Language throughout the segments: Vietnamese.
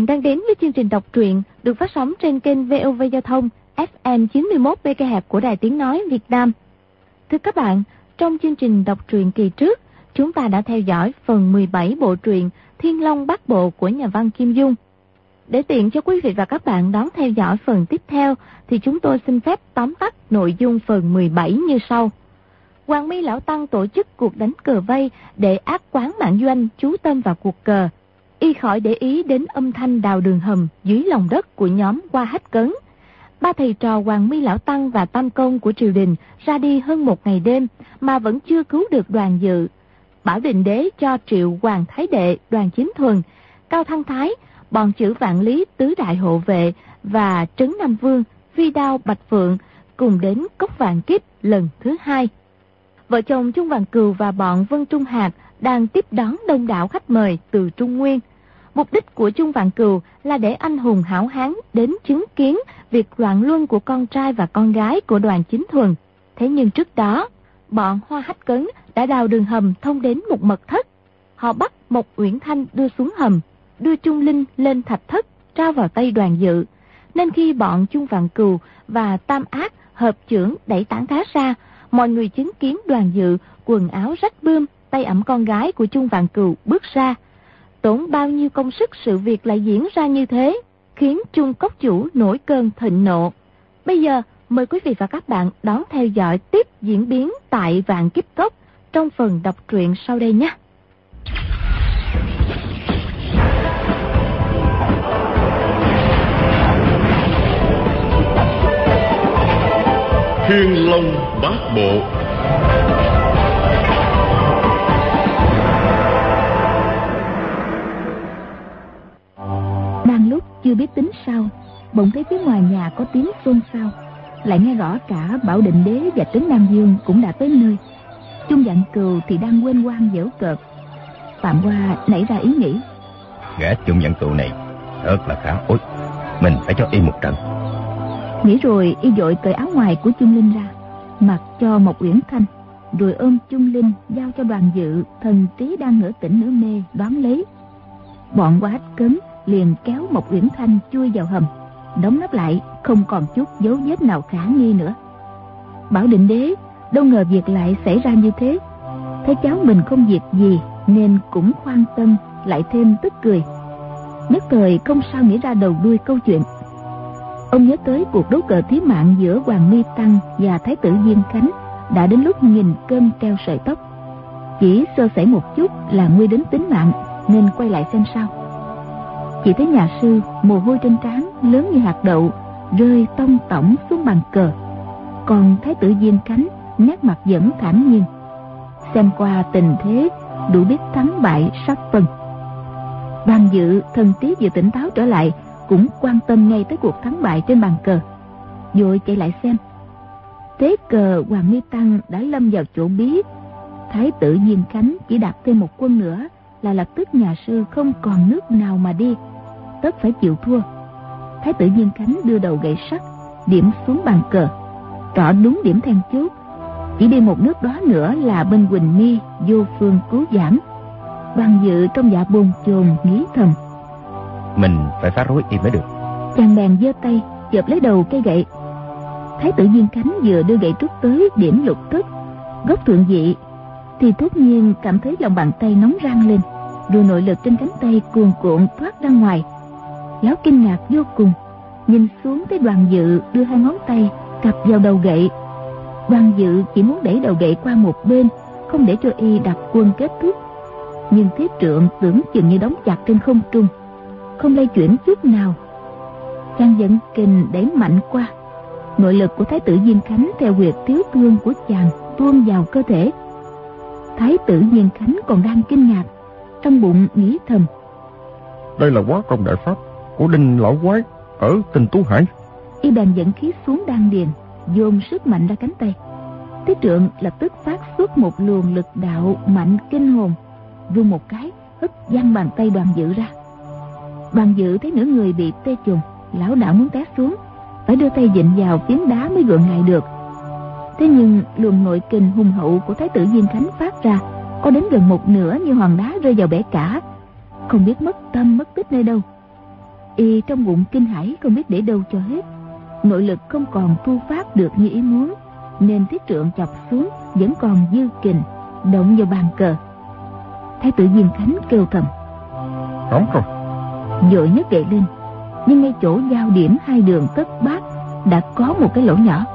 bạn đang đến với chương trình đọc truyện được phát sóng trên kênh VOV Giao thông FM 91 MHz của Đài Tiếng Nói Việt Nam. Thưa các bạn, trong chương trình đọc truyện kỳ trước, chúng ta đã theo dõi phần 17 bộ truyện Thiên Long Bát Bộ của nhà văn Kim Dung. Để tiện cho quý vị và các bạn đón theo dõi phần tiếp theo, thì chúng tôi xin phép tóm tắt nội dung phần 17 như sau. Hoàng Mi lão tăng tổ chức cuộc đánh cờ vây để ác quán Mạng Doanh chú tâm vào cuộc cờ. Y khỏi để ý đến âm thanh đào đường hầm dưới lòng đất của nhóm Hoa Hách Cấn. Ba thầy trò Hoàng Mi lão tăng và Tam Công của triều đình ra đi hơn một ngày đêm mà vẫn chưa cứu được Đoàn Dự. Bảo Định Đế cho Triệu Hoàng Thái Đệ, Đoàn Chính Thuần, Cao Thăng Thái, bọn chữ Vạn Lý tứ đại hộ vệ và Trấn Nam Vương, Phi Đao Bạch Phượng cùng đến Cốc Vạn Kiếp lần thứ hai. Vợ chồng Chung Vạn Cừu và bọn Vân Trung Hạc đang tiếp đón đông đảo khách mời từ Trung Nguyên. Mục đích của Chung Vạn Cừu là để anh hùng hảo hán đến chứng kiến việc loạn luân của con trai và con gái của Đoàn Chính Thuần. Thế nhưng trước đó, bọn Hoa Hách Cấn đã đào đường hầm thông đến một mật thất. Họ bắt Mộc Uyển Thanh đưa xuống hầm, đưa Trung Linh lên thạch thất, trao vào tay Đoàn Dự. Nên khi bọn Chung Vạn Cừu và Tam Ác hợp chưởng đẩy tảng đá ra, mọi người chứng kiến Đoàn Dự quần áo rách bươm, tay ẵm con gái của Chung Vạn Cừu bước ra. Tốn bao nhiêu công sức sự việc lại diễn ra như thế, khiến Chung Cốc Chủ nổi cơn thịnh nộ. Bây giờ mời quý vị và các bạn đón theo dõi tiếp diễn biến tại Vạn Kiếp Cốc trong phần đọc truyện sau đây nhé. Thiên Long Bát Bộ. Đang lúc chưa biết tính sao, bỗng thấy phía ngoài nhà có tiếng xôn xao, lại nghe rõ cả Bảo Định Đế và Trấn Nam Vương cũng đã tới nơi. Chung Vạn Cừu thì đang quên quan giễu cợt. Phạm Hoa nảy ra ý nghĩ, gã Chung Vạn Cừu này thật là khả ối, mình phải cho y một trận. Nghĩ rồi y vội cởi áo ngoài của Chung Linh ra, mặc cho Mộc Uyển Thanh, rồi ôm Chung Linh giao cho Đoàn Dự, thần trí đang nửa tỉnh nửa mê đón lấy. Bọn Hoa Hách Cấn liền kéo Mộc Uyển Thanh chui vào hầm, đóng nắp lại, không còn chút dấu vết nào khả nghi nữa. Bảo Định Đế đâu ngờ việc lại xảy ra như thế, thấy cháu mình không việc gì nên cũng khoan tâm, lại thêm tức cười. Nhất thời không sao nghĩ ra đầu đuôi câu chuyện. Ông nhớ tới cuộc đấu cờ thí mạng giữa Hoàng Mi Tăng và Thái tử Diên Khánh đã đến lúc nghìn cơm treo sợi tóc, chỉ sơ sẩy một chút là nguy đến tính mạng, nên quay lại xem sao. Chỉ thấy nhà sư mồ hôi trên trán lớn như hạt đậu rơi tông tổng xuống bàn cờ, còn Thái tử Diên Khánh nét mặt vẫn thản nhiên. Xem qua tình thế đủ biết thắng bại sắp phân. Đoàn Dự thần trí vừa tỉnh táo trở lại cũng quan tâm ngay tới cuộc thắng bại trên bàn cờ, vội chạy lại xem. Thế cờ Hoàng Mi Tăng đã lâm vào chỗ bí, Thái tử Diên Khánh chỉ đặt thêm một quân nữa là lập tức nhà sư không còn nước nào mà đi, tất phải chịu thua. Thái tử Diên Khánh đưa đầu gậy sắt điểm xuống bàn cờ, trỏ đúng điểm then chốt, chỉ đi một nước đó nữa là bên Quỳnh Mi vô phương cứu giảm. Đoàn Dự trong dạ bồn chồn nghĩ thầm, mình phải phá rối y mới được. Chàng bèn giơ tay chộp lấy đầu cây gậy. Thái tử Diên Khánh vừa đưa gậy trúc tới điểm lục thức góc thượng vị thì突nhiên cảm thấy lòng bàn tay nóng rang lên, rồi nội lực trên cánh tay cuồn cuộn thoát ra ngoài. Lão kinh ngạc vô cùng, nhìn xuống thấy Đoàn Dự đưa hai ngón tay cặp vào đầu gậy. Đoàn Dự chỉ muốn đẩy đầu gậy qua một bên, không để cho y đặt quân kết thúc, nhưng thế trượng tưởng chừng như đóng chặt trên không trung, không lay chuyển chút nào. Chàng dẫn kình đẩy mạnh qua, nội lực của Thái tử Diên Khánh theo huyệt thiếu thương của chàng tuôn vào cơ thể. Thái tử Diên Khánh còn đang kinh ngạc, trong bụng nghĩ thầm, đây là Hóa Công Đại Pháp của Đinh Lão Quái ở Tinh Tú Hải. Y bèn dẫn khí xuống đan điền, dồn sức mạnh ra cánh tay. Thế trượng lập tức phát xuất một luồng lực đạo mạnh kinh hồn, vung một cái hất văng bàn tay Đoàn Dự ra. Đoàn Dự thấy nửa người bị tê chùng, lão đảo muốn té xuống, phải đưa tay vịn vào phiến đá mới gượng lại được. Thế nhưng luồng nội kình hùng hậu của Thái tử Diên Khánh phát ra có đến gần một nửa như hòn đá rơi vào bể cả, không biết mất tâm mất tích nơi đâu. Y trong bụng kinh hãi không biết để đâu cho hết. Nội lực không còn thu phát được như ý muốn, nên thiết trượng chọc xuống vẫn còn dư kình động vào bàn cờ. Thái tử Diên Khánh kêu thầm: Hỏng rồi. Vội nhấc gậy lên, nhưng ngay chỗ giao điểm hai đường tất bát đã có một cái lỗ nhỏ.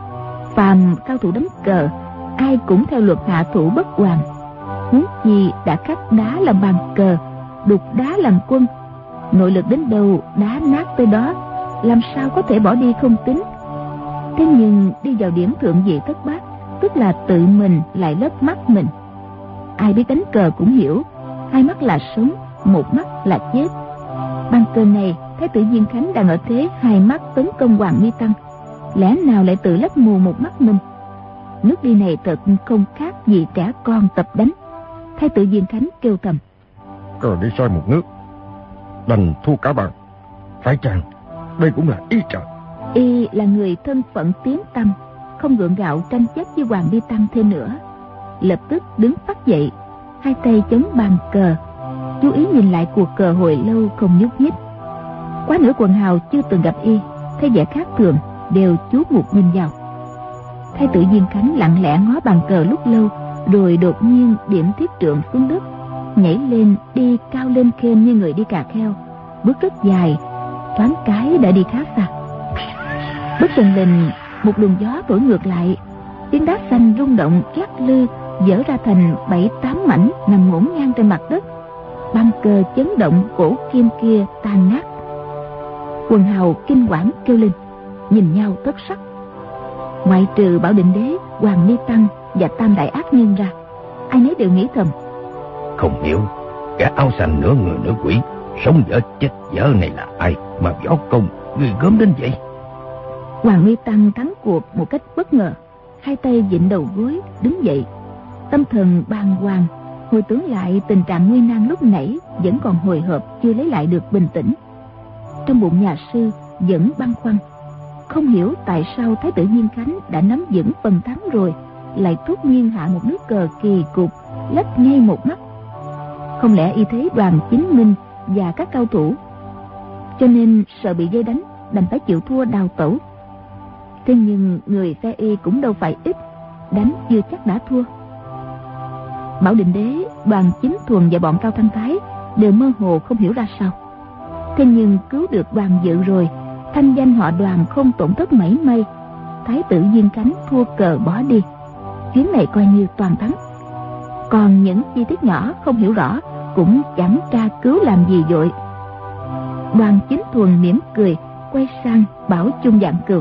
Phàm cao thủ đánh cờ, ai cũng theo luật hạ thủ bất hoàn, huống chi đã khắc đá làm bàn cờ, đục đá làm quân. Nội lực đến đâu đá nát tới đó, làm sao có thể bỏ đi không tính. Thế nhưng đi vào điểm thượng vị tất bát, tức là tự mình lại lấp mắt mình. Ai biết đánh cờ cũng hiểu, hai mắt là sống, một mắt là chết. Bàn cờ này, Thái tử Diên Khánh đang ở thế hai mắt tấn công Hoàng Mi Tăng, lẽ nào lại tự lấp mù một mắt mình? Nước đi này thật không khác gì trẻ con tập đánh. Thái tử Diên Khánh kêu thầm: Cờ đi sai một nước, đành thua cả bàn. Phải chăng đây cũng là ý trời? Y là người thân phận tiếng tăm, không gượng gạo tranh chấp với Hoàng Mi Tăng thêm nữa. Lập tức đứng phát dậy, hai tay chống bàn cờ, chú ý nhìn lại cuộc cờ hồi lâu không nhúc nhích. Quá nửa quần hào chưa từng gặp Y, thấy vẻ khác thường đều chú mục nhìn vào. Thái tử Diên Khánh lặng lẽ ngó bàn cờ lúc lâu, rồi đột nhiên điểm thiết trượng xuống đất, nhảy lên đi cao lên khen như người đi cà kheo, bước rất dài, thoáng cái đã đi khá xa. Bất thình lình một luồng gió thổi ngược lại, tiếng đá xanh rung động lắc lư, vỡ ra thành 7-8 mảnh nằm ngổn ngang trên mặt đất. Bàn cờ chấn động, cổ kim kia tan nát. Quần hào kinh quản kêu lên, nhìn nhau thất sắc. Ngoại trừ Bảo Định Đế, Hoàng Mi Tăng và Tam Đại Ác Nhân ra, ai nấy đều nghĩ thầm: Không hiểu cả áo xanh nửa người nửa quỷ, sống dở chết dở này là ai mà võ công người gớm đến vậy? Hoàng Mi Tăng thắng cuộc một cách bất ngờ, hai tay vịn đầu gối đứng dậy, tâm thần bàng hoàng, hồi tưởng lại tình trạng nguy nan lúc nãy, vẫn còn hồi hộp chưa lấy lại được bình tĩnh. Trong bụng nhà sư vẫn băn khoăn, không hiểu tại sao Thái tử Diên Khánh đã nắm vững phần thắng rồi, lại thốt nhiên hạ một nước cờ kỳ cục, lấp ngay một mắt. Không lẽ Y thấy Đoàn Chính Minh và các cao thủ, cho nên sợ bị vây đánh, đành phải chịu thua đào tẩu. Thế nhưng người phe Y cũng đâu phải ít, đánh chưa chắc đã thua. Bảo Định Đế, Đoàn Chính Thuần và bọn Cao Thanh Thái đều mơ hồ không hiểu ra sao. Thế nhưng cứu được Đoàn Dự rồi, thanh danh họ Đoàn không tổn thất mảy may. Thái tử Diên Khánh thua cờ bỏ đi, chuyến này coi như toàn thắng. Còn những chi tiết nhỏ không hiểu rõ cũng chẳng tra cứu làm gì vội. Đoàn Chính Thuần mỉm cười, quay sang bảo Chung Vạn Cừu: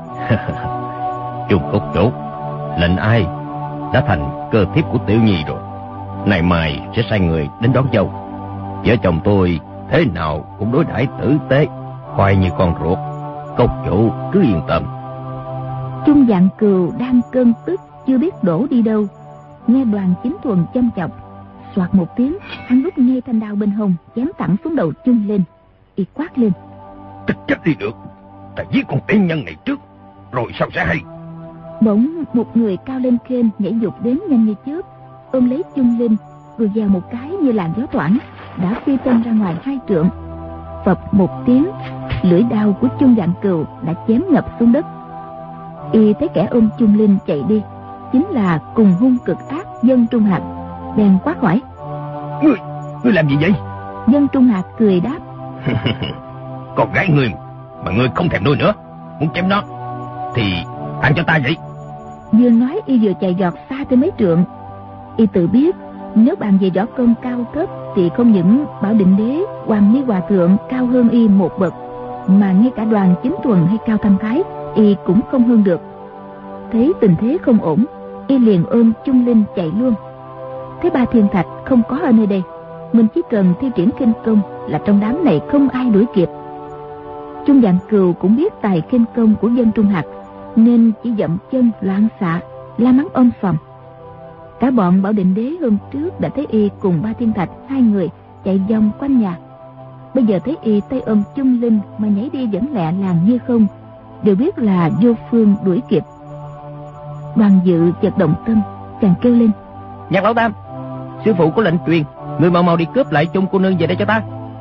Chung Cốc Chốt, lệnh ai đã thành cơ thiếp của Tiểu Nhi rồi. Ngày mai sẽ sai người đến đón dâu. Vợ chồng tôi thế nào cũng đối đãi tử tế, khoai như con ruột. Cốc chủ cứ yên tâm. Chung Vạn Cừu đang cơn tức chưa biết đổ đi đâu, nghe Đoàn Chính Thuần châm chọc, soạt một tiếng, hắn rút ngay thanh đao bên hông chém thẳng xuống đầu Chung lên. Y quát lên: Chết đi được, ta giết con tiên nhân này trước, rồi sao sẽ hay? Bỗng một người cao lên khên nhảy dục đến nhanh như chớp, ôm lấy Chung Linh, rồi gieo một cái như làn gió thoảng, đã phi thân ra ngoài 2 trượng. Phập một tiếng, lưỡi đao của Chung Vạn Cừu đã chém ngập xuống đất. Y thấy kẻ ôm Chung Linh chạy đi chính là cùng hung cực ác Dân Trung Hạc, bèn quát hỏi: Ngươi làm gì vậy? Dân Trung Hạc cười đáp: Con gái ngươi mà ngươi không thèm nuôi nữa, muốn chém nó thì ăn cho ta vậy. Vừa nói Y vừa chạy giọt xa tới mấy trượng. Y tự biết nếu bàn về võ công cao thấp thì không những Bảo Định Đế, Hoàng Mi Hòa Thượng cao hơn Y một bậc, mà ngay cả Đoàn Chính Thuần hay Cao Thanh Thái Y cũng không hơn được. Thấy tình thế không ổn, Y liền ôm Chung Linh chạy luôn. Thế Ba Thiên Thạch không có ở nơi đây, mình chỉ cần thi triển khinh công là trong đám này không ai đuổi kịp. Chung Vạn Cừu cũng biết tài khinh công của Dân Trung Hạc, nên chỉ dậm chân loạn xạ, la mắng om sòm. Cả bọn Bảo Định Đế hôm trước đã thấy Y cùng Ba Thiên Thạch hai người chạy vòng quanh nhà, bây giờ thấy Y tay ôm Chung Linh mà nhảy đi vẫn lẹ làng như không, đều biết là vô phương đuổi kịp. Đoàn Dự chợt động tâm, chàng kêu lên: Nhạc Lão Tam, sư phụ có lệnh truyền, người mau mau đi cướp lại Chung cô nương về đây cho ta.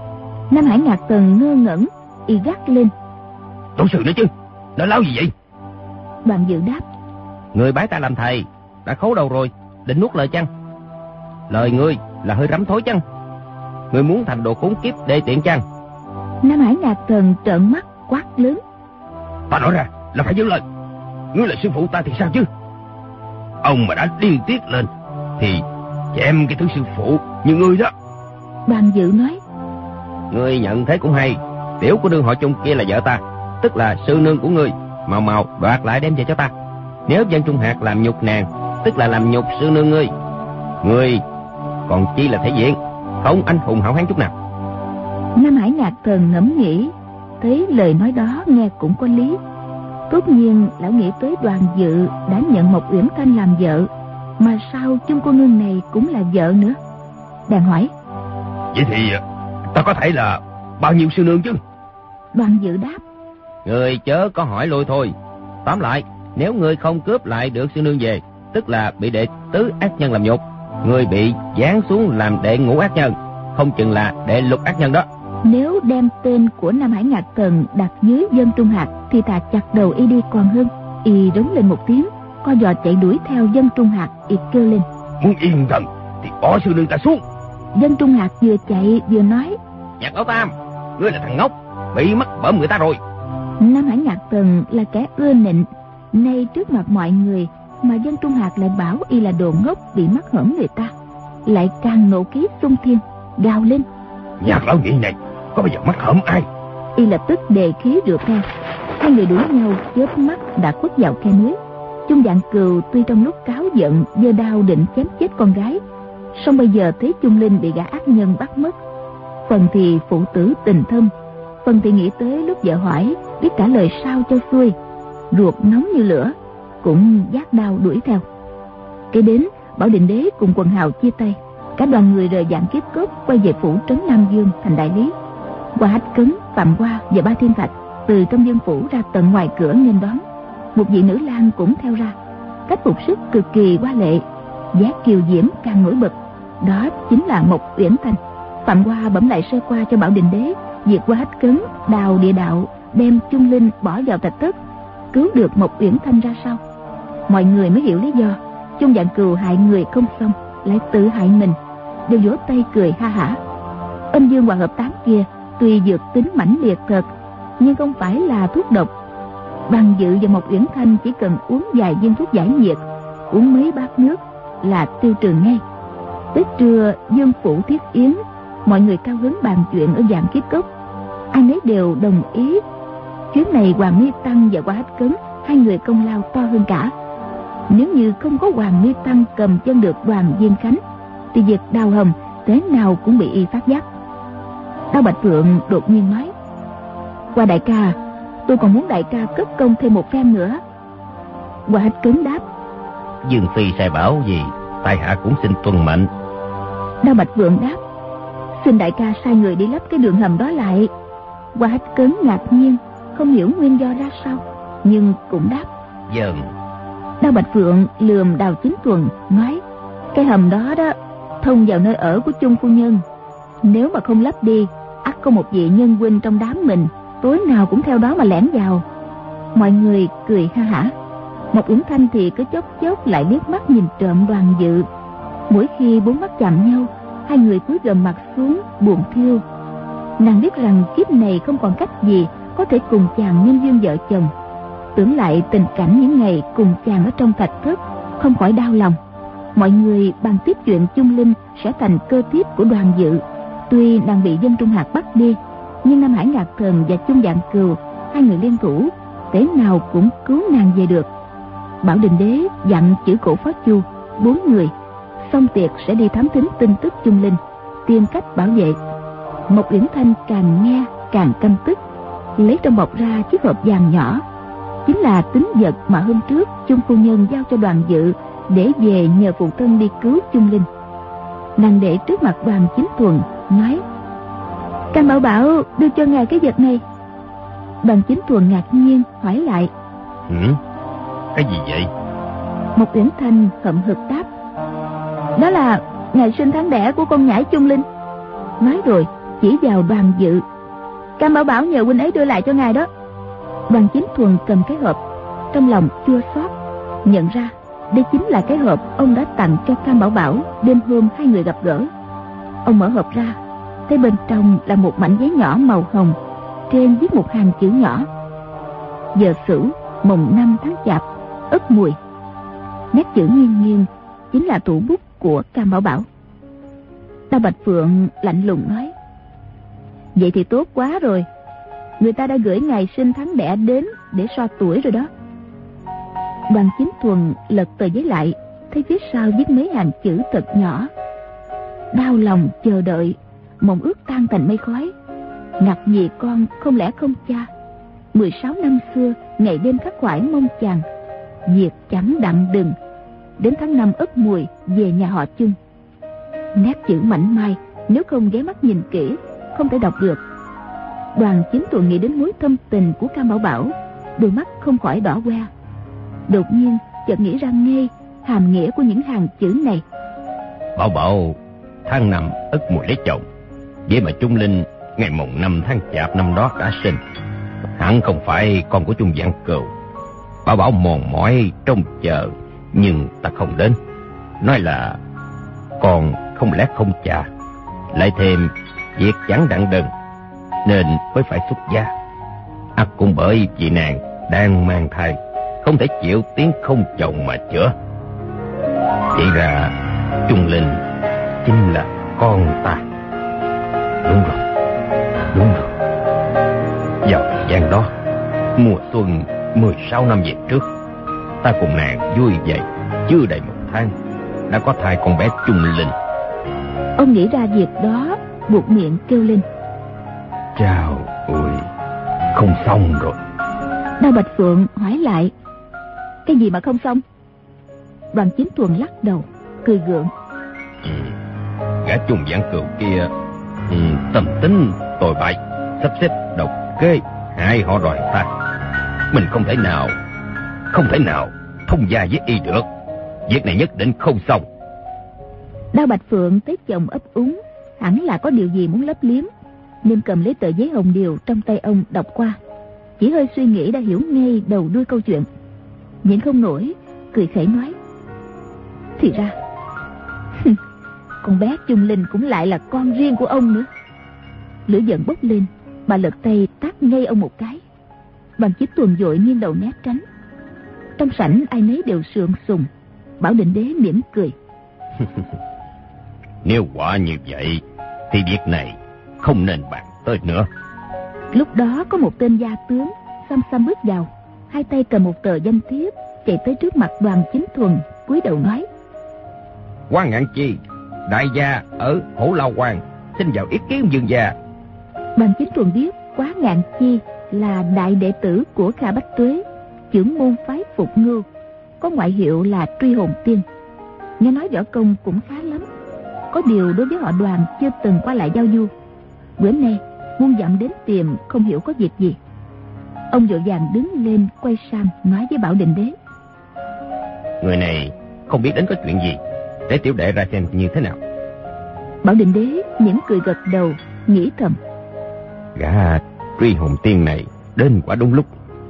Nam Hải Ngạc Tần ngơ ngẩn, y gắt lên. Tổ sư nữa chứ, nói láo gì vậy? Đoàn Dự đáp. Người bái ta làm thầy, đã khấu đầu rồi, định nuốt lời chăng? Lời ngươi là hơi rắm thối chăng? Ngươi muốn thành đồ khốn kiếp đê tiện chăng? Nam Hải Ngạc Tần trợn mắt quát lớn. Ta nói ra là phải giữ lời. Ngươi là sư phụ ta thì sao chứ? Ông mà đã điên tiết lên thì chém cái thứ sư phụ như ngươi đó. Đoàn Dự nói. Ngươi nhận thế cũng hay. Tiểu của đương họ Chung kia là vợ ta, tức là sư nương của ngươi. Mau mau đoạt lại đem về cho ta. Nếu Dân Trung Hạc làm nhục nàng, tức là làm nhục sư nương ngươi. Ngươi còn chi là thể diện, không anh hùng hảo hán chút nào. Nam Hải Ngạc Thần ngẫm nghĩ, thấy lời nói đó nghe cũng có lý. Tất nhiên lão nghĩ tới Đoàn Dự đã nhận Mộc Uyển Thanh làm vợ, mà sao Chung cô nương này cũng là vợ nữa. Đàn hỏi. Vậy thì ta có thể là bao nhiêu sư nương chứ? Đoàn Dự đáp. Ngươi chớ có hỏi lui thôi. Tóm lại, nếu ngươi không cướp lại được sư nương về, tức là bị đệ tứ ác nhân làm nhục. Ngươi bị giáng xuống làm đệ ngũ ác nhân, không chừng là đệ lục ác nhân đó. Nếu đem tên của Nam Hải Ngạc Thần đặt dưới Dân Trung Hạc thì ta chặt đầu y đi còn hơn. Y rống lên một tiếng, co giò chạy đuổi theo Dân Trung Hạc. Y kêu lên. Muốn yên thần thì bỏ sư nương ta xuống. Dân Trung Hạc vừa chạy vừa nói. Nhạc Lão Tam, ngươi là thằng ngốc, bị mắc bẫm người ta rồi. Nam Hải Ngạc Thần là kẻ ưa nịnh, nay trước mặt mọi người mà Dân Trung Hạc lại bảo y là đồ ngốc bị mắc hởm người ta, lại càng nộ khí xung thiên, gào lên. Nhạc lão nhị này có bao giờ mắc hởm ai? Y lập tức đề khí rượt theo. Hai người đuổi nhau chớp mắt đã khuất vào khe núi. Chung Dạng Cừu tuy trong lúc cáu giận giơ đao định chém chết con gái, song bây giờ thấy Chung Linh bị gã ác nhân bắt mất, phần thì phụ tử tình thâm, phần thì nghĩ tới lúc vợ hỏi biết trả lời sao cho xuôi, ruột nóng như lửa, cũng vác đao đuổi theo. Kế đến Bảo Định Đế cùng quần hào chia tay, cả đoàn người rời Vạn Kiếp Cốc quay về phủ trấn Nam Dương thành đại lý. Qua Hách Cấn, Phạm Hoa và Ba Thiên Thạch từ trong dương phủ ra tận ngoài cửa nghênh đón. Một vị nữ lang cũng theo ra, cách phục sức cực kỳ hoa lệ, giá kiều diễm càng nổi bật, đó chính là Mộc Uyển Thanh. Phạm Hoa bẩm lại sơ qua cho Bảo Định Đế việc Qua Hách Cấn đào địa đạo đem Chung Linh bỏ vào thạch thất, cứu được Mộc Uyển Thanh ra sao. Mọi người mới hiểu lý do Chung Dạng Cừu hại người không xong lại tự hại mình, đều vỗ tay cười ha hả. Âm Dương Hòa Hợp Tám kia tuy dược tính mãnh liệt thật, nhưng không phải là thuốc độc. Đoàn Dự và Mộc Uyển Thanh chỉ cần uống vài viên thuốc giải nhiệt, uống mấy bát nước là tiêu trừ ngay. Tới trưa Dương phủ thiết yến, mọi người cao hứng bàn chuyện ở Vạn Kiếp Cốc, ai nấy đều đồng ý. Chuyến này Hoàng Mi Tăng và Qua Hách Cấn hai người công lao to hơn cả. Nếu như không có Hoàng Mi Tăng cầm chân được Đoàn Viên Khánh thì việc đào hầm thế nào cũng bị y phát giác. Đao Bạch Phượng đột nhiên nói. Qua đại ca, tôi còn muốn đại ca cất công thêm một phen nữa. Qua Hách Cấn đáp. Dương phi sai bảo gì, tại hạ cũng xin tuân mệnh. Đao Bạch Phượng đáp. Xin đại ca sai người đi lấp cái đường hầm đó lại. Qua Hách Cấn ngạc nhiên, không hiểu nguyên do ra sao, nhưng cũng đáp. Dần. Đao Bạch Phượng lườm Đào Chính Tuần nói. Cái hầm đó đó thông vào nơi ở của Chung phu nhân, nếu mà không lấp đi, ắt có một vị nhân huynh trong đám mình tối nào cũng theo đó mà lẻn vào. Mọi người cười ha hả. Mộc Uyển Thanh thì cứ chốc chốc lại liếc mắt nhìn trộm Đoàn Dự. Mỗi khi bốn mắt chạm nhau, hai người cúi gầm mặt xuống buồn thiêu. Nàng biết rằng kiếp này không còn cách gì có thể cùng chàng nhân duyên vợ chồng. Tưởng lại tình cảnh những ngày cùng chàng ở trong thạch thất, không khỏi đau lòng. Mọi người bàn tiếp chuyện Chung Linh sẽ thành cơ thiếp của Đoàn Dự. Tuy đang bị Dân Trung Hạc bắt đi, nhưng Nam Hải Ngạc Thần và Chung Dạng Cừu hai người liên thủ, thế nào cũng cứu nàng về được. Bảo Định Đế dặn chữ cổ phó Chu 4 người xong tiệc sẽ đi thám thính tin tức Chung Linh, tìm cách bảo vệ. Mộc Uyển Thanh càng nghe càng căm tức, lấy trong bọc ra chiếc hộp vàng nhỏ, chính là tín vật mà hôm trước Chung phu nhân giao cho Đoàn Dự để về nhờ phụ thân đi cứu Chung Linh. Nàng để trước mặt Đoàn Chính Tuần nói. Cam Bảo Bảo đưa cho ngài cái vật này. Đoàn Chính Tuần ngạc nhiên hỏi lại. Cái gì vậy? Mộc Uyển Thanh hậm hực đáp. Đó là ngày sinh tháng đẻ của con nhãi Chung Linh. Nói rồi chỉ vào Đoàn Dự. Cam Bảo Bảo nhờ huynh ấy đưa lại cho ngài đó. Đoàn Chính Thuần cầm cái hộp, trong lòng chua xót, nhận ra đây chính là cái hộp ông đã tặng cho Cam Bảo Bảo đêm hôm hai người gặp gỡ. Ông mở hộp ra, thấy bên trong là một mảnh giấy nhỏ màu hồng, trên viết một hàng chữ nhỏ: giờ Sửu mùng 5 tháng Chạp, Ất Mùi. Nét chữ nghiêng nghiêng chính là thủ bút của Cam Bảo Bảo. Đao Bạch Phượng lạnh lùng nói: vậy thì tốt quá rồi, người ta đã gửi ngày sinh tháng đẻ đến để so tuổi rồi đó. Đoàn Chính Thuần lật tờ giấy lại, thấy phía sau viết mấy hàng chữ thật nhỏ: đau lòng chờ đợi, mộng ước tan thành mây khói. Ngặt vì con không lẽ không cha, 16 năm xưa ngày đêm khắc khoải mong chàng. Việc chẳng đặng đừng, đến tháng 5 Ất Mùi về nhà họ Chung. Nét chữ mảnh mai, nếu không ghé mắt nhìn kỹ không thể đọc được. Đoàn Chính Thuần nghĩ đến mối thâm tình của Cam Bảo Bảo, đôi mắt không khỏi đỏ que. Đột nhiên chợt nghĩ ra ngay hàm nghĩa của những hàng chữ này. Bảo Bảo tháng 5 Ất Mùi lấy chồng, vậy mà Trung Linh ngày mùng 5 tháng Chạp năm đó đã sinh, hẳn không phải con của Trung Văn Cừu. Bảo Bảo mòn mỏi trông chờ, nhưng ta không đến, nói là con không lẽ không cha, lại thêm việc chẳng đặng đừng nên mới phải xuất gia. Ắt cũng bởi chị nàng đang mang thai, không thể chịu tiếng không chồng mà chữa. Thì ra Trung Linh chính là con ta. Đúng rồi, đúng rồi. Vào thời gian đó, mùa xuân 16 năm về trước, ta cùng nàng vui vậy, chưa đầy 1 tháng đã có thai con bé Trung Linh. Ông nghĩ ra việc đó, buột miệng kêu lên: Chào ôi, không xong rồi. Đao Bạch Phượng hỏi lại: cái gì mà không xong? Đoàn Chính Thuần lắc đầu cười gượng: gã Trung Văn Cừu kia tâm tính tồi bại, sắp xếp độc kế hại họ Đoàn ta. Mình không thể nào thông gia với y được. Việc này nhất định không xong. Đao Bạch Phượng thấy chồng ấp úng, hẳn là có điều gì muốn lấp liếm, nên cầm lấy tờ giấy hồng điều trong tay ông đọc qua. Chỉ hơi suy nghĩ đã hiểu ngay đầu đuôi câu chuyện, nhịn không nổi cười khẩy nói: thì ra con bé Trung Linh cũng lại là con riêng của ông nữa. Lửa giận bốc lên, bà lật tay tát ngay ông một cái. Đoàn Chính Thuần vội nghiêng đầu né tránh. Trong sảnh ai nấy đều sượng sùng. Bảo Định Đế mỉm cười: nếu quả như vậy thì việc này không nên bàn tới nữa. Lúc đó có một tên gia tướng xăm xăm bước vào, hai tay cầm một tờ danh thiếp, chạy tới trước mặt Đoàn Chính Thuần, cúi đầu nói: Quan Ngạn Chi, đại gia ở Hổ Lao Quan, xin vào ý kiến vương gia. Đoàn Chính Thuần biết Quá Ngạn Chi là đại đệ tử của Kha Bách Tuế, trưởng môn phái Phục Ngưu, có ngoại hiệu là Truy Hồn Tiên. Nghe nói võ công cũng khá lắm, có điều đối với họ Đoàn chưa từng qua lại giao du. Bữa nay muôn dặm đến tìm, không hiểu có việc gì. Ông vội vàng đứng lên quay sang nói với Bảo Định Đế: người này không biết đến có chuyện gì, để tiểu đệ ra xem như thế nào. Bảo Định Đế mỉm cười gật đầu, nghĩ thầm: gã Truy Hồn Tiên này đến quả đúng lúc,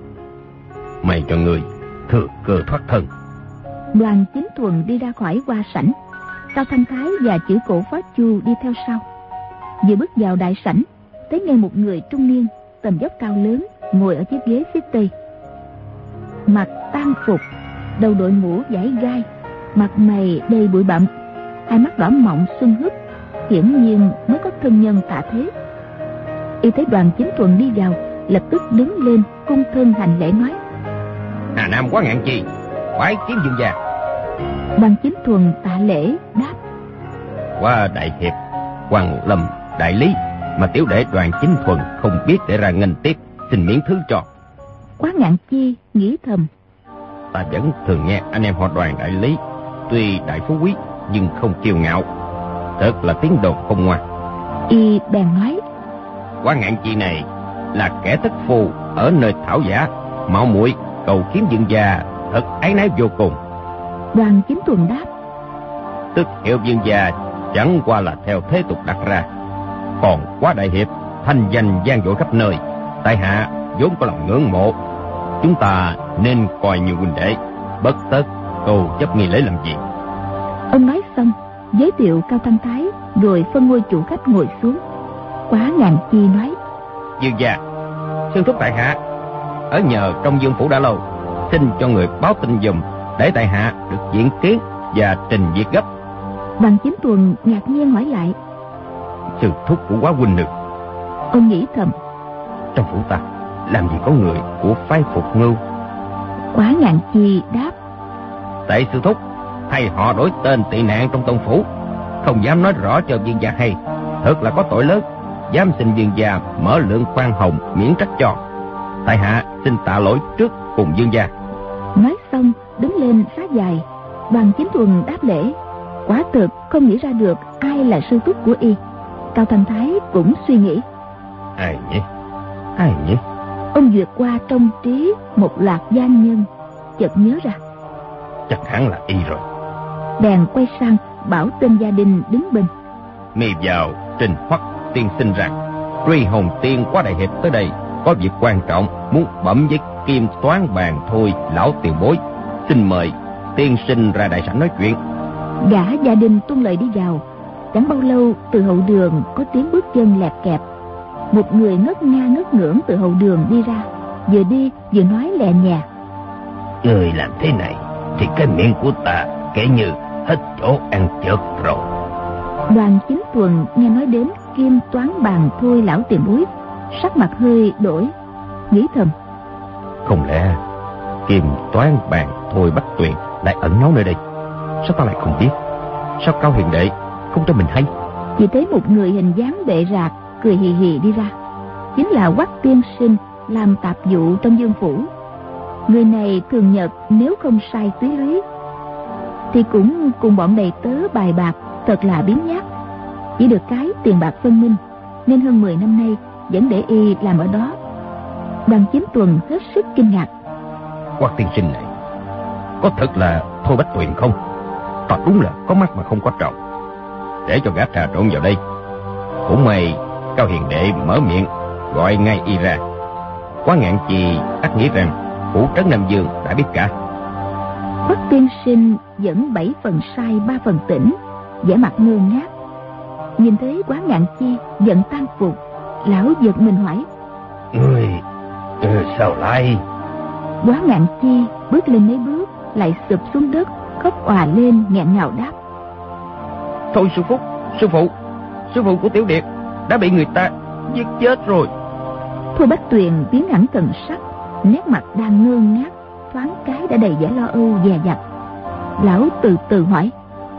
may cho người thừa cơ thoát thân. Đoàn Chính Thuần đi ra khỏi hoa sảnh, Cao Thanh Thái và Chữ Cổ Phá Chu đi theo sau. Vừa bước vào đại sảnh, thấy ngay một người trung niên tầm vóc cao lớn ngồi ở chiếc ghế phía tây, mặc tang phục, đầu đội mũ vải gai, mặt mày đầy bụi bặm, hai mắt đỏ mọng sưng húp, hiển nhiên mới có thân nhân tạ thế. Y thấy Đoàn Chính Thuần đi vào, lập tức đứng lên cung thân hành lễ nói: Hà Nam Quá Ngạn Chi, bái kiến vương gia. Đoàn Chính Thuần tạ lễ đáp: Qua đại hiệp Hoàng Lâm đại lý mà tiểu đệ Đoàn Chính Thuần không biết để ra nghênh tiếp, xin miễn thứ cho. Quá Ngạn Chi nghĩ thầm: ta vẫn thường nghe anh em họ Đoàn đại lý tuy đại phú quý nhưng không kiêu ngạo, thật là tiếng đồn không ngoa. Y bèn nói: Quá Ngạn Chi này là kẻ thất phù ở nơi thảo giả, mạo muội cầu kiếm vương gia, thật áy náy vô cùng. Đoàn Chính Thuần đáp: Tức hiệu vương gia chẳng qua là theo thế tục đặt ra, Còn Quá Đại Hiệp thanh danh vang dội khắp nơi, tại hạ vốn có lòng ngưỡng mộ. Chúng ta nên coi như huynh đệ, bất tất cầu chấp nghi lễ làm gì. Ông nói xong giới thiệu Cao Tăng Thái, rồi phân ngôi chủ khách ngồi xuống. Quá Ngạn Chi nói: Dương gia, sư thúc tại hạ ở nhờ trong Dương phủ đã lâu, xin cho người báo tin giùm để tại hạ được diễn kiến và trình việc gấp. Đoàn Chính Tuần ngạc nhiên hỏi lại: Sư thúc của Quá huynh được? Ông nghĩ thầm: Trong phủ ta làm gì có người của phái Phục Ngưu. Quá Ngạn Chi đáp: Tại sư thúc hay họ đổi tên tị nạn trong tông phủ, không dám nói rõ cho vương gia hay, thật là có tội lớn. Dám xin vương gia mở lượng khoan hồng miễn trách cho. Tại hạ xin tạ lỗi trước cùng vương gia. Nói xong đứng lên xá dài. Đoàn Chính Tuần đáp lễ. Quả thực không nghĩ ra được ai là sư thúc của y. Cao Thanh Thái cũng suy nghĩ: Ai nhỉ? Ông duyệt qua trong trí một loạt danh nhân, chợt nhớ ra chắc hẳn là y rồi. Bèn quay sang bảo tên gia đình đứng bên: Mi vào trình Hoắc tiên sinh rằng Truy Hồn Tiên Quá Đại Hiệp tới đây có việc quan trọng muốn bẩm với Kim Toán Bàn thôi lão tiền bối, xin mời tiên sinh ra đại sảnh nói chuyện. Gã gia đình tuân lời đi vào. Chẳng bao lâu từ hậu đường có tiếng bước chân lẹp kẹp. Một người ngất nga ngất ngưỡng từ hậu đường đi ra, vừa đi vừa nói lẹ nhẹ: Người làm thế này thì cái miệng của ta kể như hết chỗ ăn chợt rồi. Đoàn Chính Tuần nghe nói đến Kim Toán Bàn thôi lão tiền bối, sắc mặt hơi đổi, nghĩ thầm: Không lẽ Kim Toán Bàn thôi Bách Tuyền lại ẩn náu nơi đây? Sao ta lại không biết? Sao Cao hiền đệ không cho mình hay? Chỉ thấy một người hình dáng bệ rạc cười hì hì đi ra, chính là Hoắc tiên sinh làm tạp vụ trong Dương phủ. Người này thường nhật nếu không sai túy lý thì cũng cùng bọn đầy tớ bài bạc, thật là biếng nhác. Chỉ được cái tiền bạc phân minh, nên hơn 10 năm nay vẫn để y làm ở đó. Đoàn Chính Tuần hết sức kinh ngạc: Hoắc tiên sinh này có thật là thôi Bách Tuyền không? Ta đúng là có mắt mà không có tròng. Để cho gã trà trộn vào đây. Cũng may Cao hiền đệ mở miệng gọi ngay y ra. Quá Ngạn Chi ắt nghĩ rằng phủ trấn Nam Dương đã biết cả. Hoắc tiên sinh vẫn 7 phần sai 3 phần tỉnh, vẻ mặt ngơ ngác. Nhìn thấy Quá Ngạn Chi giận tan phục, lão giật mình hỏi: Người sao lại? Quá Ngạn Chi bước lên mấy bước lại sụp xuống đất, khóc òa lên nghẹn ngào đáp: Thôi sư phụ của Tiểu Điệt đã bị người ta giết chết rồi. Thôi Bách Tuyền biến hẳn thần sắc, nét mặt đang ngơ ngác, thoáng cái đã đầy vẻ lo âu dè dặt. Lão từ từ hỏi: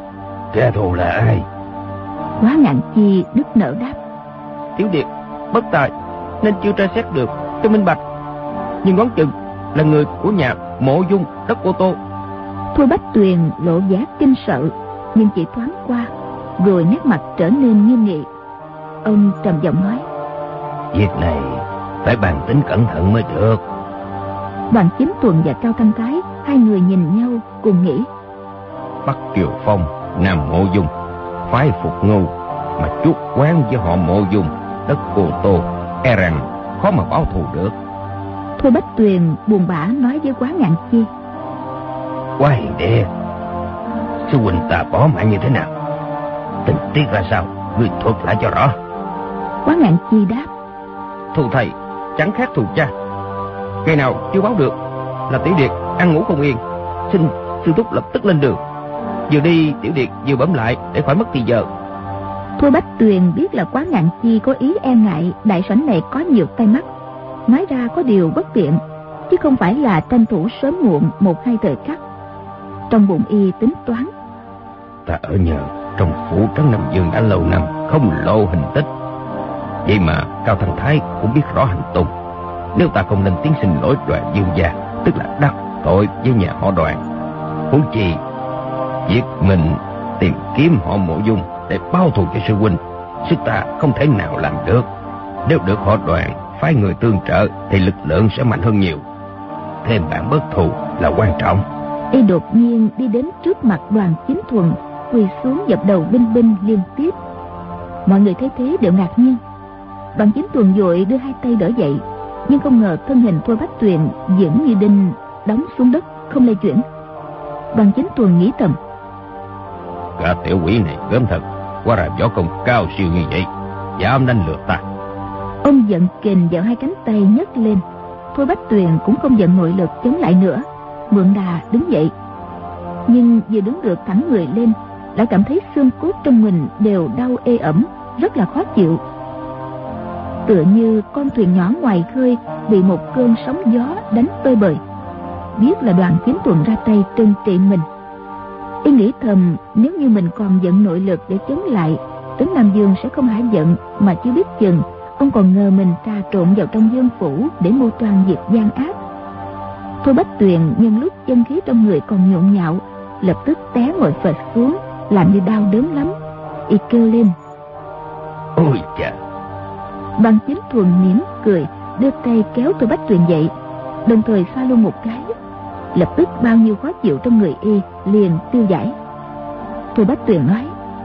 Kẻ thù là ai? Quá Ngạn Chi nức nở đáp: Tiểu Điệt bất tài nên chưa tra xét được cho minh bạch, nhưng đoán chừng là người của nhà Mộ Dung đất Cô Tô. Thôi Bách Tuyền lộ vẻ kinh sợ, nhưng chỉ thoáng qua rồi nét mặt trở nên nghiêm nghị. Ông trầm giọng nói: Việc này phải bàn tính cẩn thận mới được. Đoàn Chính Tuần và Cao Thanh Thái hai người nhìn nhau cùng nghĩ: Bắc Kiều Phong, Nam Mộ Dung, phái Phục Ngưu mà chuốc quán với họ Mộ Dung đất Cô Tô, e rằng khó mà báo thù được. Thôi Bách Tuyền buồn bã nói với Quá Ngạn Chi: Quá hiền đệ, sư huynh ta bỏ mạng như thế nào? Tình tiết ra sao? Ngươi thuật lại cho rõ. Quá Ngạn Chi đáp: Thù thầy chẳng khác thù cha. Ngày nào chưa báo được là Tiểu Điệt ăn ngủ không yên, xin sư thúc lập tức lên đường. Vừa đi Tiểu Điệt vừa bấm lại để khỏi mất thì giờ. Thôi Bách Tuyền biết là Quá Ngạn Chi có ý e ngại đại sảnh này có nhiều tay mắt, nói ra có điều bất tiện, chứ không phải là tranh thủ sớm muộn một hai thời khắc. Trong bụng y tính toán: Ta ở nhờ trong phủ trấn Nam Dương đã lâu năm, không lộ hình tích. Vậy mà Cao Thanh Thái cũng biết rõ hành tung. Nếu ta không nên tiếng xin lỗi Đoàn Dương gia, tức là đắc tội với nhà họ Đoàn. Huống chi việc mình tìm kiếm họ Mộ Dung để báo thù cho sư huynh, sức ta không thể nào làm được. Nếu được họ Đoàn phái người tương trợ thì lực lượng sẽ mạnh hơn nhiều. Thêm bản bất thù là quan trọng. Y đột nhiên đi đến trước mặt Đoàn Chính Thuần, quỳ xuống dập đầu binh binh liên tiếp. Mọi người thấy thế đều ngạc nhiên. Đoàn Chính Tuần vội đưa hai tay đỡ dậy, nhưng không ngờ thân hình Thôi Bách Tuyền vững như đinh đóng xuống đất, không lay chuyển. Đoàn Chính Tuần nghĩ thầm: Gã tiểu quỷ này gớm thật, hóa ra võ công cao siêu như vậy, dám đánh lừa ta. Ông giận kình vào hai cánh tay nhấc lên. Thôi Bách Tuyền cũng không giận nội lực chống lại nữa, mượn đà đứng dậy. Nhưng vừa đứng được thẳng người lên, đã cảm thấy xương cốt trong mình đều đau ê ẩm, rất là khó chịu. Tựa như con thuyền nhỏ ngoài khơi bị một cơn sóng gió đánh tơi bời. Biết là Đoàn Chính Tuần ra tay trừng trị mình. Y nghĩ thầm, nếu như mình còn giận nội lực để chống lại, Tấn Nam Dương sẽ không hả giận, mà chưa biết chừng ông còn ngờ mình trà trộn vào trong Dương phủ để mưu toan việc gian ác. Thôi Bách Tuyền nhân lúc chân khí trong người còn nhộn nhạo, lập tức té ngồi phệt xuống, làm như đau đớn lắm. Y kêu lên: Ôi chà! Đoàn Chính Tuần mỉm cười, đưa tay kéo Thôi Bách Tuyền dậy, đồng thời xoa luôn một cái. Lập tức bao nhiêu khó chịu trong người y liền tiêu giải. Thôi Bách Tuyền nói: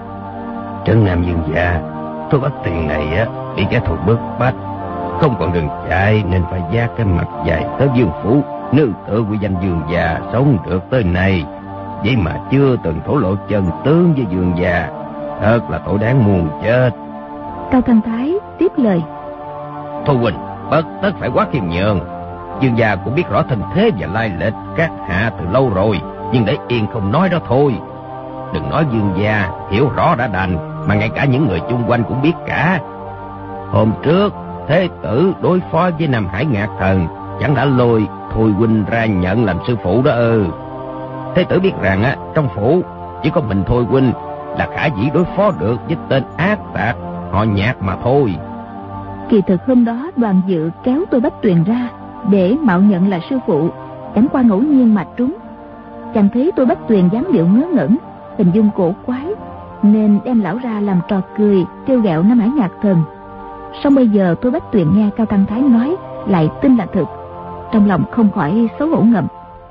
Trấn Nam Dương gia, Thôi Bách Tuyền này á bị kẻ thù bức bách, không còn đường chạy nên phải vác cái mặt dài tới Dương phủ, nương tựa quy danh Dương gia sống được tới nay, vậy mà chưa từng thổ lộ chân tướng với Dương gia, thật là tội đáng muôn chết. Cao Thăng Thái tiếp lời: Thôi huynh bất tất phải quá khiêm nhường, Dương gia cũng biết rõ thân thế và lai lịch các hạ từ lâu rồi, nhưng để yên không nói đó thôi. Đừng nói Dương gia hiểu rõ đã đành, mà ngay cả những người chung quanh cũng biết cả. Hôm trước Thế Tử đối phó với Nam Hải Ngạc Thần, chẳng đã lôi Thôi huynh ra nhận làm sư phụ đó ư? Thế Tử biết rằng á, trong phủ chỉ có mình Thôi huynh là khả dĩ đối phó được với tên ác tặc họ Nhạc mà thôi. Kỳ thực hôm đó Đoàn Dự kéo Thôi Bách Tuyền ra để mạo nhận là sư phụ, chẳng qua ngẫu nhiên mà trúng. Chàng thấy Thôi Bách Tuyền dáng điệu ngớ ngẩn, hình dung cổ quái, nên đem lão ra làm trò cười, trêu ghẹo Nam Hải Ngạc Thần. Song bây giờ Thôi Bách Tuyền nghe Cao Tăng Thái nói lại tin là thực, trong lòng không khỏi xấu hổ ngầm.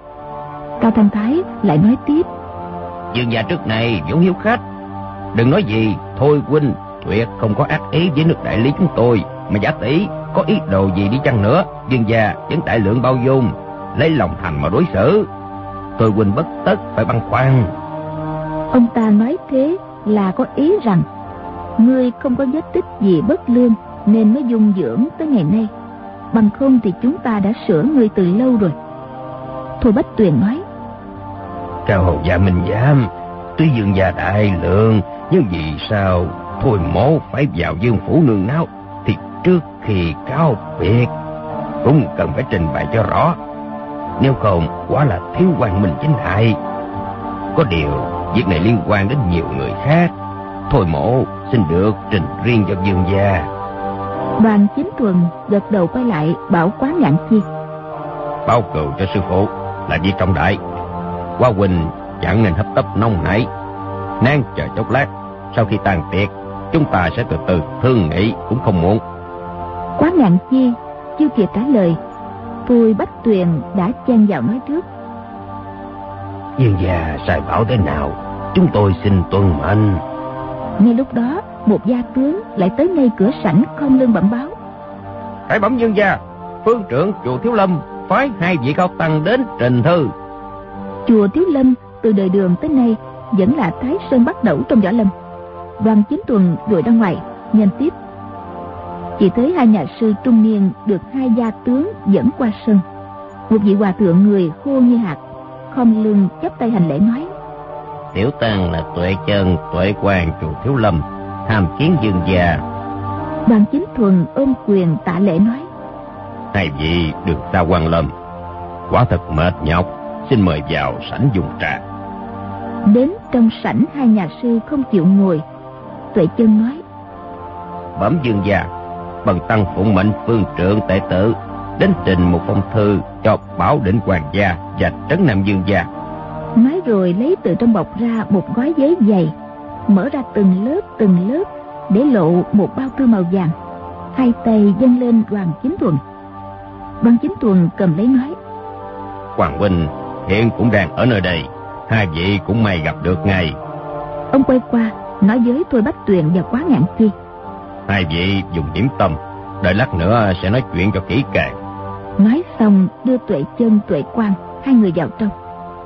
Cao Tăng Thái lại nói tiếp: Dương gia trước này vốn hiếu khách, đừng nói gì Thôi huynh tuyệt không có ác ý với nước đại lý chúng tôi, mà giả tỷ có ý đồ gì đi chăng nữa, Dương gia vẫn đại lượng bao dung, lấy lòng thành mà đối xử. Thôi huynh bất tất phải băn khoăn. Ông ta nói thế là có ý rằng ngươi không có vết tích gì bất lương nên mới dung dưỡng tới ngày nay, bằng không thì chúng ta đã sửa ngươi từ lâu rồi. Thôi Bách Tuyền nói: Cao hầu gia minh giám, tuy Dương gia đại lượng, nhưng vì sao Thôi mổ phải vào Dương phủ nương náu, thì trước khi cáo biệt cũng cần phải trình bày cho rõ, nếu không quá là thiếu quang minh chính đại. Có điều việc này liên quan đến nhiều người khác, Thôi mổ xin được trình riêng cho Dương gia. Đoàn Chính Tuần gật đầu quay lại bảo Quá Ngạn Chi: Báo cừu cho sư phụ là việc trọng đại, Quá huynh chẳng nên hấp tấp nóng nảy, nàng chờ chốc lát, sau khi tàn tiệc chúng ta sẽ từ từ thương nghị cũng không muộn. Quá Ngạn Chi chưa kịp trả lời, Thôi Bách Tuyền đã chen vào nói trước: Dương gia sai bảo thế nào, chúng tôi xin tuân mệnh. Ngay lúc đó một gia tướng lại tới ngay cửa sảnh khom lưng bẩm báo: Khải bẩm Dương gia, phương trưởng chùa Thiếu Lâm phái 2 vị cao tăng đến trình thư. Chùa Thiếu Lâm từ đời Đường tới nay vẫn là Thái Sơn bắt đầu trong võ lâm. Đoàn Chính Tuần vội ra ngoài nhanh tiếp. Chỉ thấy 2 nhà sư trung niên được 2 gia tướng dẫn qua sân. Một vị hòa thượng người khô như hạt, khom lưng chắp tay hành lễ nói: Tiểu tăng là Tuệ Chân, Tuệ Quan chùa Thiếu Lâm, tham kiến Dương gia. Đoàn Chính Thuần ôm quyền tạ lễ nói: 2 vị được xa Quan Lâm, quả thật mệt nhọc, xin mời vào sảnh dùng trà. Đến trong sảnh 2 nhà sư không chịu ngồi. Tuệ Chân nói: Bẩm Dương gia, bần tăng phụng mệnh phương trượng Tệ Tử đến trình một phong thư cho Bảo Định Hoàng gia và Trấn Nam Dương gia. Nói rồi lấy từ trong bọc ra một gói giấy dày, mở ra từng lớp để lộ một bao thư màu vàng. 2 tay dâng lên Đoàn Chính Thuần. Đoàn Chính Thuần cầm lấy nói: Hoàng huynh hiện cũng đang ở nơi đây, 2 vị cũng may gặp được ngay. Ông quay qua nói với Thôi Bách Tuyền và Quá Ngạn Chi. Hai vị dùng điểm tâm, đợi lát nữa sẽ nói chuyện cho kỹ càng. Nói xong đưa Tuệ Chân, Tuệ Quan hai người vào trong.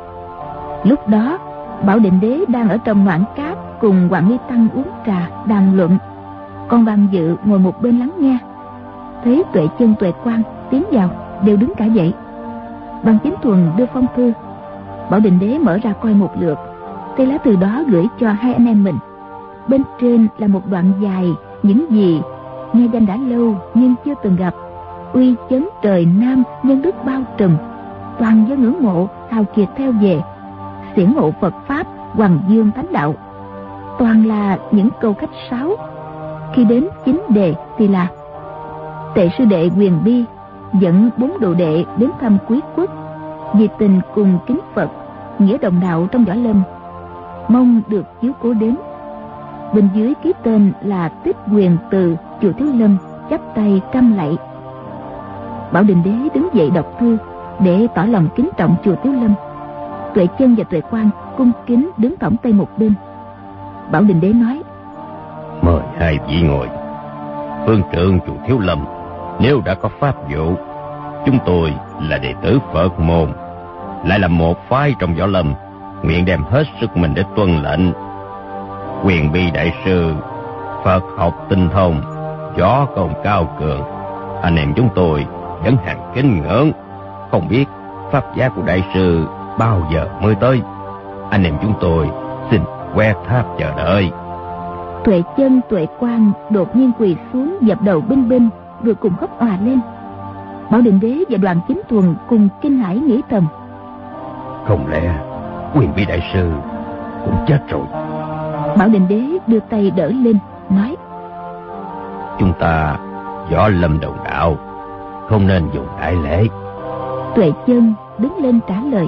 Lúc đó Bảo Định Đế đang ở trong noãn cát cùng Hoàng Ly Tăng uống trà đàm luận, còn Văn Dự ngồi một bên lắng nghe. Thấy Tuệ Chân, Tuệ Quan tiến vào, đều đứng cả dậy. Văn Chính Thuần đưa phong thư. Bảo Định Đế mở ra coi một lượt, cây lá từ đó gửi cho hai anh em mình. Bên trên là một đoạn dài những gì nghe danh đã lâu nhưng chưa từng gặp. Uy chấn trời Nam, nhân đức bao trùm, toàn do ngưỡng mộ hào kiệt theo về, xiển ngộ Phật pháp, hoàng dương thánh đạo. Toàn là những câu khách sáo. Khi đến chính đề thì là: Tệ sư đệ Quyền Bi dẫn 4 đồ đệ đến thăm Quý quốc, vì tình cùng kính Phật, nghĩa đồng đạo trong võ lâm, mong được chiếu cố đến. Bên dưới ký tên là Tích Quyền từ chùa Thiếu Lâm, chắp tay căm lạy. Bảo Định Đế đứng dậy đọc thư để tỏ lòng kính trọng chùa Thiếu Lâm. Tuệ Chân và Tuệ Quan cung kính đứng cổng tay một bên. Bảo Định Đế nói: Mời hai vị ngồi. Phương trượng chùa Thiếu Lâm nếu đã có pháp vụ, chúng tôi là đệ tử Phật môn, lại là một phái trong võ lâm, nguyện đem hết sức mình để tuân lệnh. Quyền Bi đại sư Phật học tinh thông, võ công cao cường, anh em chúng tôi vẫn hàng kính ngưỡng. Không biết pháp giá của đại sư bao giờ mới tới, anh em chúng tôi xin quét tháp chờ đợi. Tuệ Chân, Tuệ Quan đột nhiên quỳ xuống dập đầu binh binh, rồi cùng khóc òa lên. Bảo Định Đế và Đoàn Chính Thuần cùng kinh hãi nghĩ thầm: Không lẽ Quyền Bi đại sư cũng chết rồi? Bảo Định Đế đưa tay đỡ lên, nói: Chúng ta võ lâm đồng đạo, không nên dùng đại lễ. Tuệ Chân đứng lên trả lời: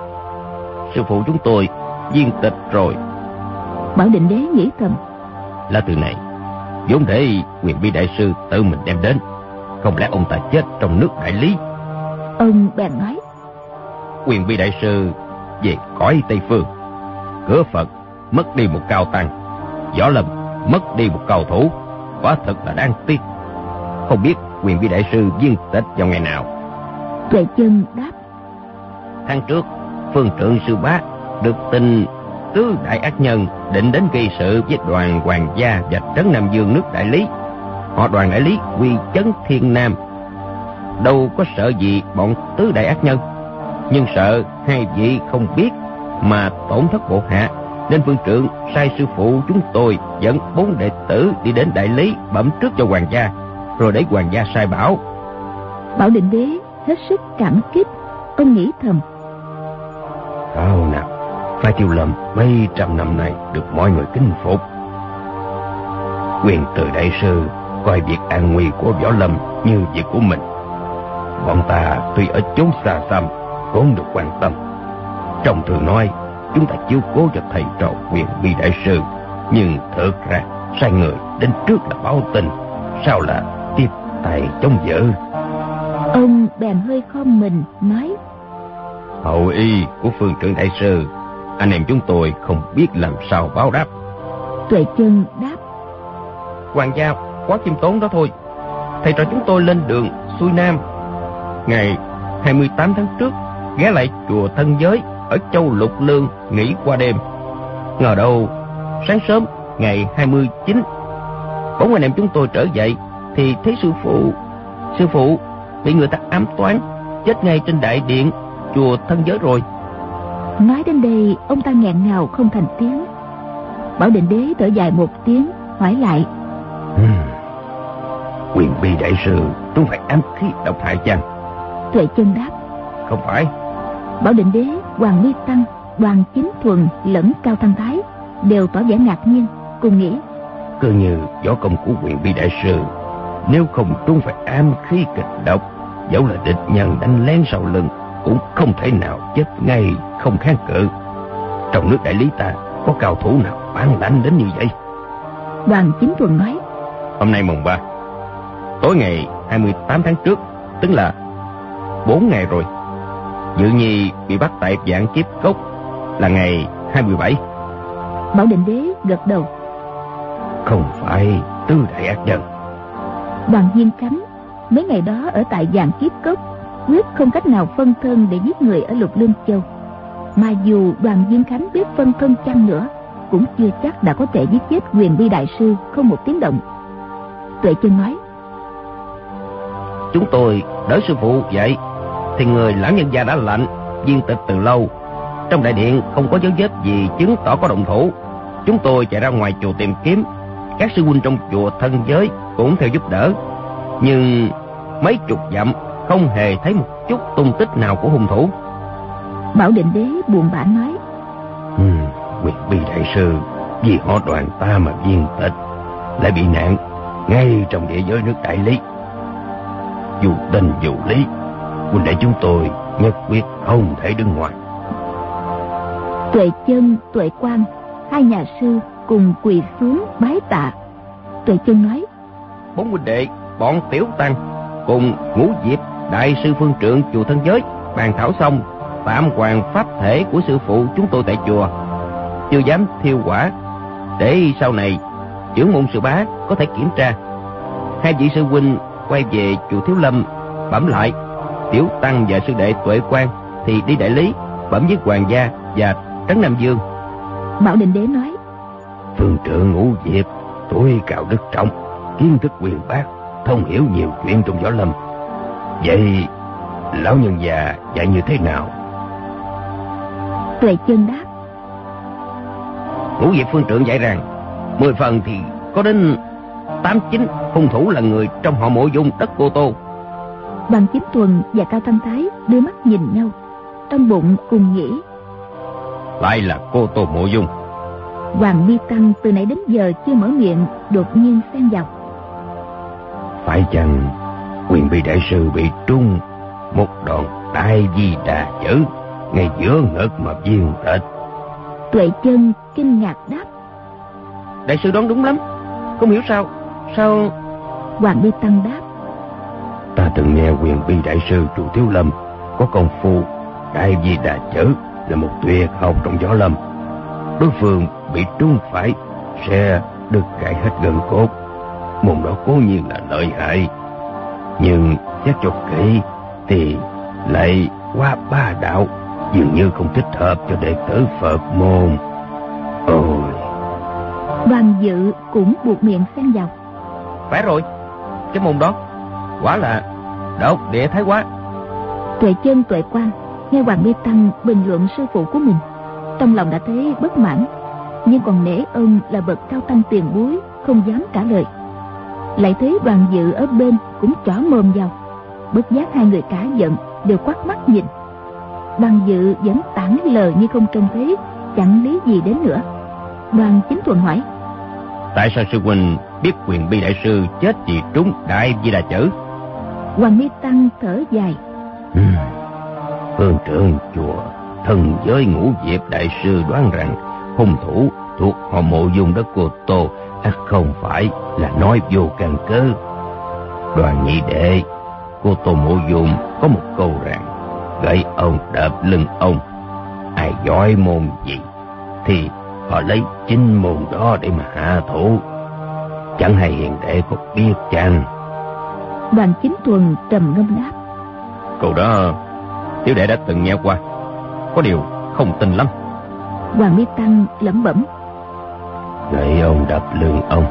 Sư phụ chúng tôi viên tịch rồi. Bảo Định Đế nghĩ thầm: Lá thư này vốn để Quyền Bi đại sư tự mình đem đến, không lẽ ông ta chết trong nước Đại Lý? Ông bèn nói: Quyền Bi đại sư về cõi Tây Phương, cửa Phật mất đi một cao tăng, võ lâm mất đi một cao thủ, quả thật là đáng tiếc. Không biết Quyền Bi đại sư viên tịch vào ngày nào? Tuệ Chân đáp: Tháng trước, phương trượng sư bá được tin tứ đại ác nhân định đến gây sự với đoàn hoàng gia và trấn Nam Dương nước Đại Lý. Họ Đoàn Đại Lý quy chấn Thiên Nam, đâu có sợ gì bọn tứ đại ác nhân, nhưng sợ hai vị không biết mà tổn thất bộ hạ, nên phương trượng sai sư phụ chúng tôi dẫn 4 đệ tử đi đến Đại Lý bẩm trước cho hoàng gia, rồi để hoàng gia sai bảo. Bảo Định Đế hết sức cảm kích. Ông nghĩ thầm: Sao nào phái Thiếu Lâm mấy trăm năm nay được mọi người kính phục. Quyền Từ đại sư coi việc an nguy của võ lâm như việc của mình. Bọn ta tuy ở chốn xa xăm cũng được quan tâm. Trong thường nói chúng ta chiếu cố cho thầy trò Quyền Bi đại sư, nhưng thực ra sai người đến trước là báo tin, sao là tiếp tay chống vợ. Ông bèn hơi khom mình nói: Hậu y của phương trượng đại sư, anh em chúng tôi không biết làm sao báo đáp. Tuệ Chân đáp: Hoàng gia quá khiêm tốn đó thôi. Thầy trò chúng tôi lên đường xuôi Nam, ngày 28 tháng trước ghé lại chùa Thân Giới ở châu Lục Lương nghỉ qua đêm. Ngờ đâu sáng sớm ngày 29, bỗng anh em chúng tôi trở dậy thì thấy sư phụ bị người ta ám toán, chết ngay trên đại điện chùa Thân Giới rồi. Nói đến đây ông ta nghẹn ngào không thành tiếng. Bảo Định Đế thở dài một tiếng, hỏi lại: Quyền Bi đại sư chúng phải ám khí độc hại chăng? Tuệ Chân đáp: Không phải. Bảo Định Đế, Hoàng Ly Tăng, Đoàn Chính Thuần lẫn Cao Thăng Thái đều tỏ vẻ ngạc nhiên, cùng nghĩ: Cứ như võ công của Quyền Bi đại sư, nếu không trúng phải ám khí kịch độc, dẫu là địch nhân đánh lén sau lưng cũng không thể nào chết ngay không kháng cự. Trong nước Đại Lý ta có cao thủ nào bản lãnh đến như vậy? Đoàn Chính Thuần nói: Hôm nay mùng 3, tối ngày 28 tháng trước, tức là 4 ngày rồi. Dự Nhi bị bắt tại Vạn Kiếp Cốc là ngày 27. Bảo Định Đế gật đầu: không phải tứ đại ác nhân. Đoàn Viên Khánh mấy ngày đó ở tại Vạn Kiếp Cốc quyết không cách nào phân thân để giết người ở Lục Lương Châu. Mà dù Đoàn Viên Khánh biết phân thân chăng nữa, cũng chưa chắc đã có thể giết chết Huyền Bi đại sư không một tiếng động. Tuệ Chân nói: Chúng tôi đỡ sư phụ vậy thì người lão nhân gia đã lạnh viên tịch từ lâu. Trong đại điện không có dấu vết gì chứng tỏ có động thủ. Chúng tôi chạy ra ngoài chùa tìm kiếm. Các sư huynh trong chùa thân giới cũng theo giúp đỡ, nhưng mấy chục dặm không hề thấy một chút tung tích nào của hung thủ. Bảo Định Đế buồn bã nói: Huyền Bi đại sư vì họ Đoàn ta mà viên tịch, lại bị nạn ngay trong địa giới nước Đại Lý. Dù tình dù lý, huynh đệ chúng tôi nhất quyết không thể đứng ngoài. Tuệ Chân, Tuệ Quang, hai nhà sư cùng quỳ xuống bái tạ. Tuệ Chân nói: Bốn huynh đệ bọn Tiểu Tăng cùng Ngũ Diệp đại sư phương trượng chùa thân giới bàn thảo xong tạm hoàn pháp thể của sư phụ chúng tôi tại chùa, chưa dám thiêu quả, để sau này trưởng môn sư bá có thể kiểm tra. Hai vị sư huynh quay về chùa Thiếu Lâm bẩm lại. Tiểu Tăng và sư đệ Tuệ Quang thì đi Đại Lý bẩm với Hoàng gia và Trấn Nam Dương. Bảo Định Đế nói: Phương trượng Ngũ Diệp tuổi cao đức trọng, kiến thức uyên bác, thông hiểu nhiều chuyện trong võ lâm. Vậy lão nhân già dạy như thế nào? Tuệ Chân đáp: Ngũ Diệp phương trượng dạy rằng 10 phần thì có đến 8-9 hung thủ là người trong họ Mộ Dung đất Cô Tô. Đoàn Chính Tuần và Cao Thanh Thái đưa mắt nhìn nhau, trong bụng cùng nghĩ: lại là Cô Tô Mộ Dung. Hoàng Mi Tăng từ nãy đến giờ chưa mở miệng, đột nhiên xen vào: phải chăng Huyền Bi đại sư bị trúng một đòn Đại Di Đà chữ ngay giữa ngực mà viên tịch? Tuệ Chân kinh ngạc đáp: đại sư đoán đúng lắm, không hiểu sao. Hoàng Mi Tăng đáp: ta từng nghe Huyền Bi đại sư chùa Thiếu Lâm có công phu Đại Di Đà chữ là một tuyệt học trong võ lâm. Đối phương bị trúng phải sẽ được gãy hết gân cốt. Môn đó cố nhiên là lợi hại, nhưng xét cho kỹ thì lại quá bá đạo, dường như không thích hợp cho đệ tử Phật môn. Ôi! Đoàn Dự cũng buộc miệng xen vào: phải rồi, cái môn đó quả là độc địa thái quá. Tuệ Chân, Tuệ Quang nghe Hoàng Mi Tăng bình luận sư phụ của mình, trong lòng đã thấy bất mãn, nhưng còn nể ông là bậc cao tăng tiền bối, không dám trả lời. Lại thấy Đoàn Dự ở bên cũng chỏ mồm vào, bất giác hai người cả giận, đều quắt mắt nhìn. Đoàn Dự vẫn tản lờ như không trông thấy, chẳng lý gì đến nữa. Đoàn Chính Thuần hỏi: tại sao sư huynh biết Huyền Bi đại sư chết vì trúng Đại Di Đà chữ? Hoàng Mi Tăng thở dài: phương trượng chùa thần giới Ngũ Diệp đại sư đoán rằng hung thủ thuộc họ Mộ Dung đất Cô Tô không phải là nói vô căn cơ. Đoàn nhị đệ, Cô Tô Mộ Dung có một câu rằng gậy ông đập lưng ông, ai giỏi môn gì thì họ lấy chính môn đó để mà hạ thủ. Chẳng hay hiền đệ có biết chăng? Đoàn Chính Thuần trầm ngâm đáp: câu đó tiểu đệ đã từng nghe qua, có điều không tin lắm. Hoàng Mi Tăng lẩm bẩm: gậy ông đập lưng ông.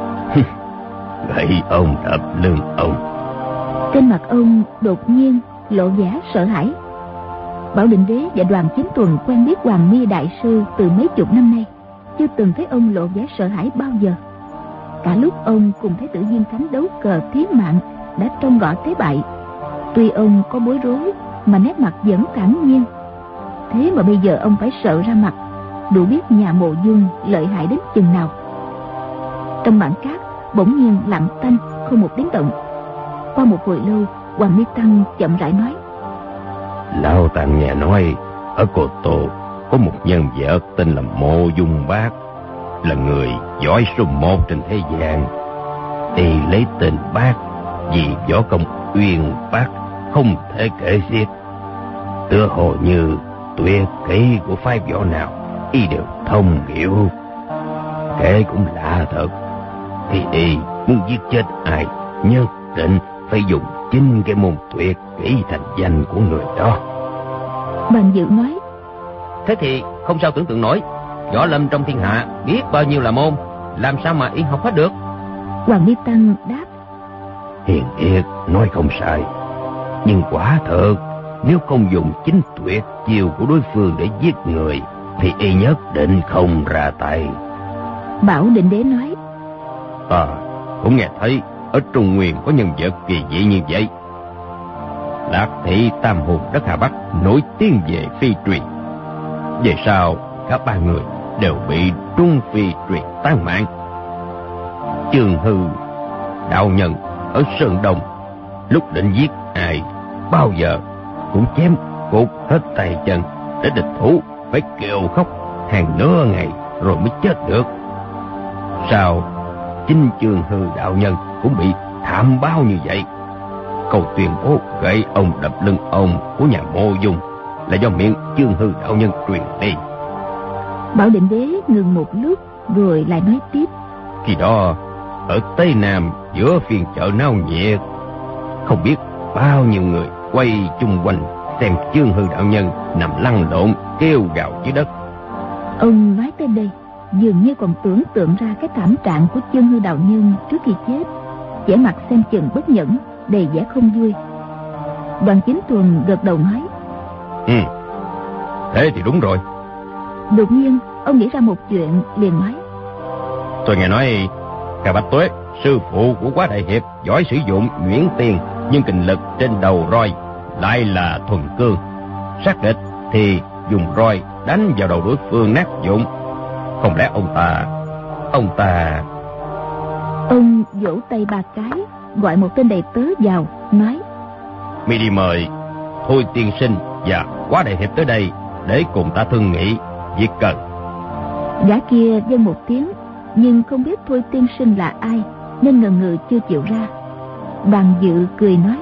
Gậy ông đập lưng ông. Trên mặt ông đột nhiên lộ vẻ sợ hãi. Bảo Định Đế và Đoàn Chính Tuần quen biết Hoàng Mi đại sư từ mấy chục năm nay, chưa từng thấy ông lộ vẻ sợ hãi bao giờ. Cả lúc ông cùng Thái tử Viên Khánh đấu cờ thí mạng đã trông rõ thế bại, tuy ông có bối rối mà nét mặt vẫn thản nhiên. Thế mà bây giờ ông phải sợ ra mặt, đủ biết nhà Mộ Dung lợi hại đến chừng nào. Trong bảng cát bỗng nhiên lặng tanh, không một tiếng động. Qua một hồi lâu, Hoàng Mi Tăng chậm rãi nói: lão tàng nghe nói ở Cô Tô có một nhân vật tên là Mộ Dung Bác, là người giỏi số 1 trên thế gian. Y lấy tên Bác vì võ công uyên bác không thể kể xiết, tựa hồ như tuyệt kỹ của phái võ nào y đều thông hiểu. Kể cũng lạ thật, thì y muốn giết chết ai nhất định phải dùng chính cái môn tuyệt kỹ thành danh của người đó. Bàn Dự nói: Thế thì không sao tưởng tượng nổi, võ lâm trong thiên hạ biết bao nhiêu là môn, làm sao mà y học hết được? Hoàng Ni Tăng đáp: Hiền Yết nói không sai, nhưng quả thật nếu không dùng chính tuyệt chiêu của đối phương để giết người thì y nhất định không ra tay. Bảo Định Đế nói: Ta cũng nghe thấy ở Trung Nguyên có nhân vật kỳ dị như vậy. Lạc Thị Tam Hùng đất Hà Bắc nổi tiếng về phi truyền. Về sau cả ba người đều bị Trung Phi truyền tán mạng. Chương Hư đạo nhân ở Sơn Đông lúc định giết ai bao giờ cũng chém cột hết tay chân, để địch thủ phải kêu khóc hàng nửa ngày rồi mới chết được. Sao chính Chương Hư đạo nhân cũng bị thảm báo như vậy? Câu tuyên bố gậy ông đập lưng ông của nhà Mộ Dung là do miệng Chương Hư đạo nhân truyền đi. Bảo Định Đế ngừng một lúc rồi lại nói tiếp: Khi đó ở Tây Nam giữa phiên chợ náo nhiệt, không biết bao nhiêu người quay chung quanh xem Chương Hư đạo nhân nằm lăn lộn kêu gào dưới đất. Ông nói tới đây dường như còn tưởng tượng ra cái thảm trạng của Chương Hư đạo nhân trước khi chết, vẻ mặt xem chừng bất nhẫn, đầy vẻ không vui. Đoàn Chính Tuần gật đầu nói: Thế thì đúng rồi. Đột nhiên ông nghĩ ra một chuyện, liền nói: Tôi nghe nói Hà Bạch Tuế, sư phụ của Quá Đại Hiệp, giỏi sử dụng nhuyễn tiền, nhưng kình lực trên đầu roi lại là thuần cương. Sát địch thì dùng roi đánh vào đầu đối phương nát vụn. Không lẽ ông ta... Ông vỗ tay ba cái, gọi một tên đầy tớ vào, nói: Mi đi mời Thôi tiên sinh và Quá Đại Hiệp tới đây để cùng ta thương nghị việc cần. Gã kia vâng một tiếng, nhưng không biết Thôi tiên sinh là ai nên ngần ngừ chưa chịu ra. Bàn Dự cười nói: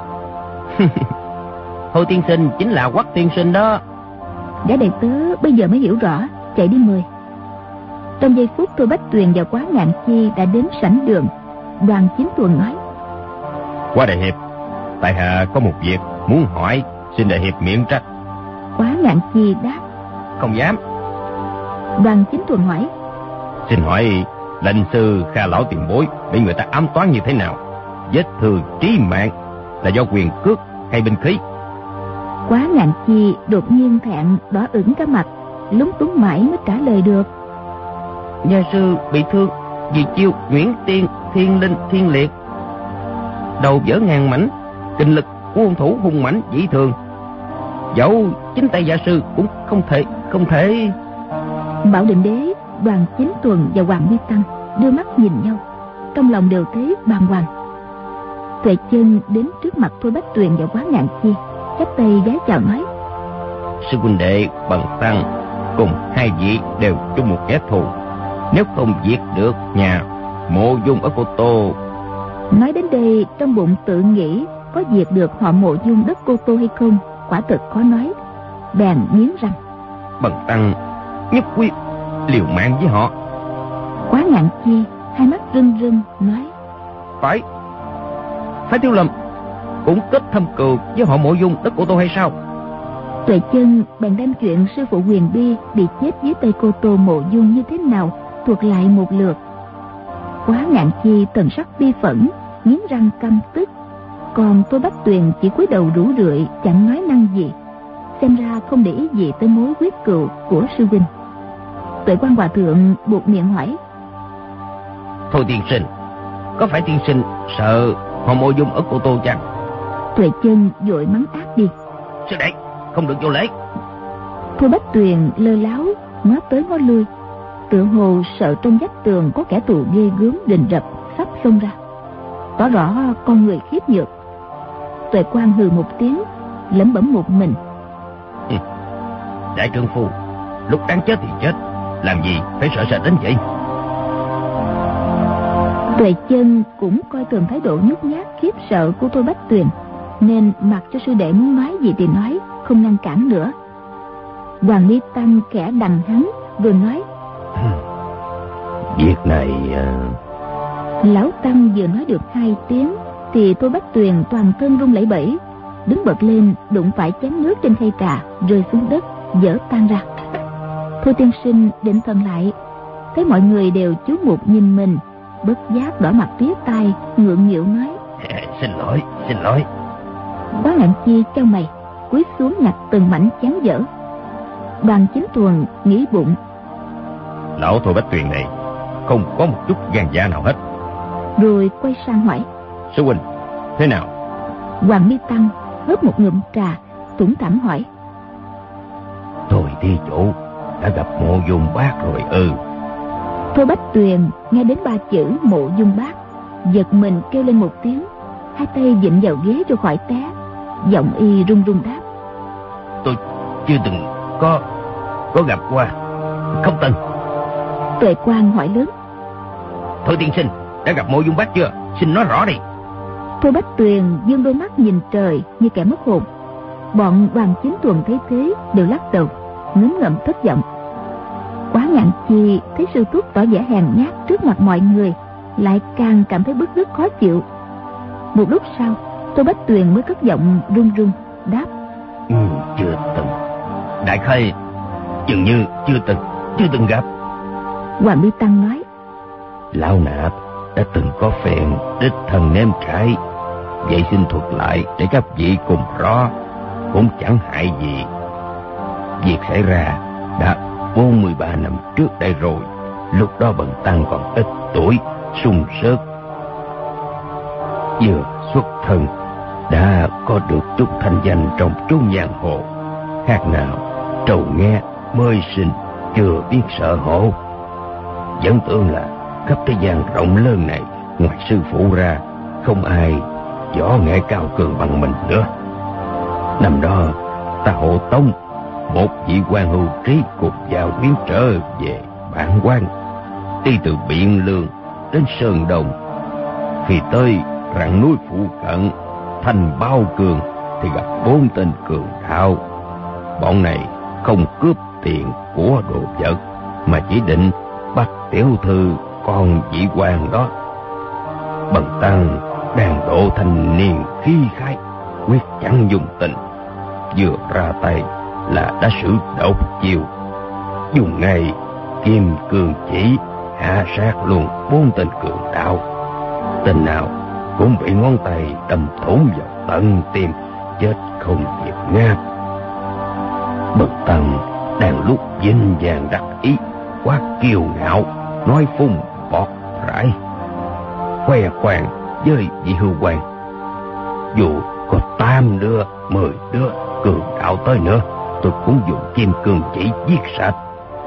Thôi tiên sinh chính là Quách tiên sinh đó. Gã đầy tớ bây giờ mới hiểu rõ, chạy đi mời. Trong giây phút Thôi Bách Tuyền và Quá Ngạn Chi đã đến sảnh đường. Đoàn Chính Tuần nói: Quá Đại Hiệp, tại hạ có một việc muốn hỏi, xin Đại Hiệp miễn trách. Quá Ngạn Chi đáp: Không dám. Đoàn Chính Tuần hỏi: Xin hỏi lệnh sư Kha lão tiền bối bị người ta ám toán như thế nào? Vết thương chí mạng là do quyền cước hay binh khí? Quá Ngạn Chi đột nhiên thẹn đỏ ửng cả mặt, lúng túng mãi mới trả lời được: Gia sư bị thương vì chiêu nhuyễn tiên thiên linh thiên liệt, đầu vỡ ngàn mảnh, kinh lực của hung thủ hung mãnh dĩ thường. Dẫu chính tay gia sư cũng không thể. Bảo Định Đế, Đoàn Chính Tuần và Hoàng Ni Tăng đưa mắt nhìn nhau, trong lòng đều thấy bàng hoàng. Tuệ Chân đến trước mặt Thôi Bách Tuyền và Quá Ngạn Chi, chắp tay vái chào nói: Sư huynh đệ Bần Tăng cùng hai vị đều chung một kẻ thù, nếu không diệt được nhà Mộ Dung ở Cô Tô. Nói đến đây trong bụng tự nghĩ có diệt được họ Mộ Dung đất Cô Tô hay không, quả thực khó nói. Bèn nghiến răng: Bần Tăng nhất quyết liều mạng với họ. Quá Ngạn Chi hai mắt rưng rưng nói: Phải Thiếu Lâm cũng kết thâm cừu với họ Mộ Dung đất Cô Tô hay sao? Tuệ Chân bèn đem chuyện sư phụ Huyền Bi bị chết dưới tay Cô Tô Mộ Dung như thế nào thuật lại một lượt. Quá Ngạn Chi thần sắc bi phẫn, nghiến răng căm tức. Còn Thôi Bách Tuyền chỉ cúi đầu rũ rượi, chẳng nói năng gì, xem ra không để ý gì tới mối quyết cừu của sư huynh. Tuệ Quan Hòa Thượng buộc miệng hỏi: Thôi tiên sinh, có phải tiên sinh sợ họ Mộ Dung ở Cô Tô chăng? Tuệ Chân vội mắng ác đi: Sư đệ, không được vô lễ. Thôi Bách Tuyền lơ láo ngó tới ngó lui, tựa hồ sợ trong vách tường có kẻ thù ghê gớm rình rập sắp xông ra, tỏ rõ con người khiếp nhược. Tuệ Quan hừ một tiếng, lẩm bẩm một mình: Đại trượng phu lúc đáng chết thì chết, làm gì phải sợ sệt đến vậy? Tuệ Chân cũng coi thường thái độ nhút nhát khiếp sợ của Thôi Bách Tuyền, nên mặc cho sư đệ muốn nói gì thì nói, không ngăn cản nữa. Hoàng Ni Tăng khẽ đằng hắn rồi nói: Việc này Lão Tăng vừa nói được 2 tiếng thì Thôi Bách Tuyền toàn thân run lẩy bẩy, đứng bật lên đụng phải chén nước trên khay trà rơi xuống đất vỡ tan ra. Thôi tiên sinh định thần lại, thấy mọi người đều chú mục nhìn mình, bất giác đỏ mặt tía tai, ngượng nghịu nói: Xin lỗi. Quá Ngạn Chi chau mày, cúi xuống nhặt từng mảnh chén vỡ. Đoàn Chính Tuần nghĩ bụng: Lão Thôi Bách Tuyền này không có một chút gan dạ nào hết. Rồi quay sang hỏi: Sư huynh, thế nào? Hoàng Mi Tăng hớp một ngụm trà, tủm tỉm hỏi: Thôi thi chủ đã gặp Mộ Dung Bác rồi. Thôi Bách Tuyền nghe đến 3 chữ Mộ Dung Bác, giật mình kêu lên một tiếng, 2 tay vịn vào ghế rồi khỏi té, giọng y run run đáp: Tôi chưa từng có gặp qua, không từng. Tuệ Quang hỏi lớn: Thôi tiên sinh đã gặp Mộ Dung Bác chưa? Xin nói rõ đi. Thôi Bách Tuyền dương đôi mắt nhìn trời như kẻ mất hồn. Bọn Đoàn Chính Tuần thấy thế đều lắc đầu, ngấm ngậm thất vọng. Quá Ngạn Chi thấy sư thúc tỏ vẻ hèn nhát trước mặt mọi người, lại càng cảm thấy bức rứt khó chịu. Một lúc sau, Thôi Bách Tuyền mới cất giọng run run đáp: Chưa từng. Đại khái dường như chưa từng gặp. Hoàng Mi Tăng nói: Lão Nạp đã từng có phen đích thân nếm trải, vậy xin thuật lại để các vị cùng rõ, cũng chẳng hại gì. Việc xảy ra đã 43 năm trước đây rồi. Lúc đó bần tăng còn ít tuổi, sung sớt, vừa xuất thân đã có được chút thanh danh trong chốn giang hồ, khác nào trầu nghe mới sinh chưa biết sợ hổ. Vẫn tưởng là khắp thế gian rộng lớn này, ngoài sư phụ ra không ai võ nghệ cao cường bằng mình nữa. Năm đó ta hộ tống một vị quan hưu trí cục vào biến trở về bản quan, đi từ Biện Lương đến Sơn Đông. Khi tới rặng núi phụ cận thành Bao Cường thì gặp 4 tên cường đạo. Bọn này không cướp tiền của đồ vật, mà chỉ định bắt tiểu thư con vị quan đó. Bần tăng đang độ thanh niên khí khái, quyết chẳng dùng tình, vừa ra tay là đã sử độc chiêu, dùng ngay kim cương chỉ hạ sát luôn 4 tên cường đạo. Tên nào cũng bị ngón tay đâm thủng vào tận tim, chết không kịp ngáp. Bần tăng đang lúc vinh vàng đắc ý, quá kiêu ngạo, nói phun bọt rãi, khoe khoang với vị hưu quan. Dù có 8 đứa 10 đứa cường đạo tới nữa, tôi cũng dùng kim cương chỉ giết sạch.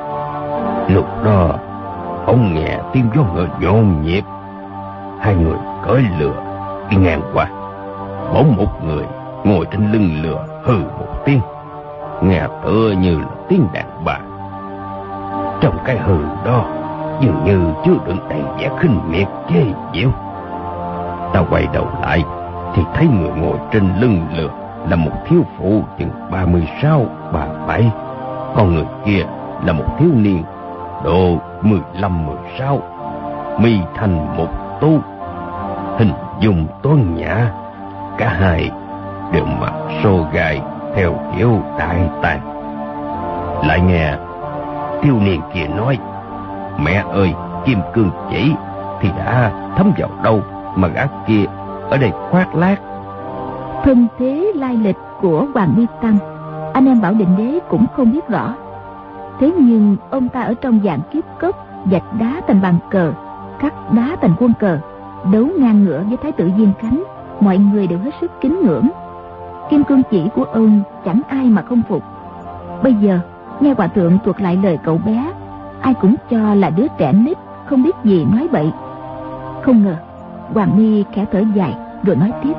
Lúc đó ông nghe tiếng gió ngựa nhộn nhịp, 2 người cưỡi lừa đi ngang qua. Bỗng một người ngồi trên lưng lừa hừ một tiếng, nghe tựa như là tiếng đàn bà. Trong cái hừ đó dường như chứa đựng đầy vẻ khinh miệt chế giễu. Ta quay đầu lại thì thấy người ngồi trên lưng lừa là một thiếu phụ chừng 36, 37. Còn người kia là một thiếu niên độ 15, 16, mi thành một tu, hình dung tuấn nhã. Cả hai đều mặc xô gai theo kiểu đại tàng. Lại nghe thiếu niên kia nói: Mẹ ơi, kim cương chỉ thì đã thấm vào đâu mà gã kia ở đây khoác lác. Thân thế lai lịch của Hoàng Mi Tăng, anh em Bảo Định Đế cũng không biết rõ. Thế nhưng ông ta ở trong dạng kiếp cốc, vạch đá thành bàn cờ, cắt đá thành quân cờ, đấu ngang ngửa với Thái tử Diên Khánh, mọi người đều hết sức kính ngưỡng. Kim cương chỉ của ông chẳng ai mà không phục. Bây giờ nghe hòa thượng thuật lại lời cậu bé, ai cũng cho là đứa trẻ nít không biết gì nói bậy. Không ngờ Hoàng Mi khẽ thở dài rồi nói tiếp: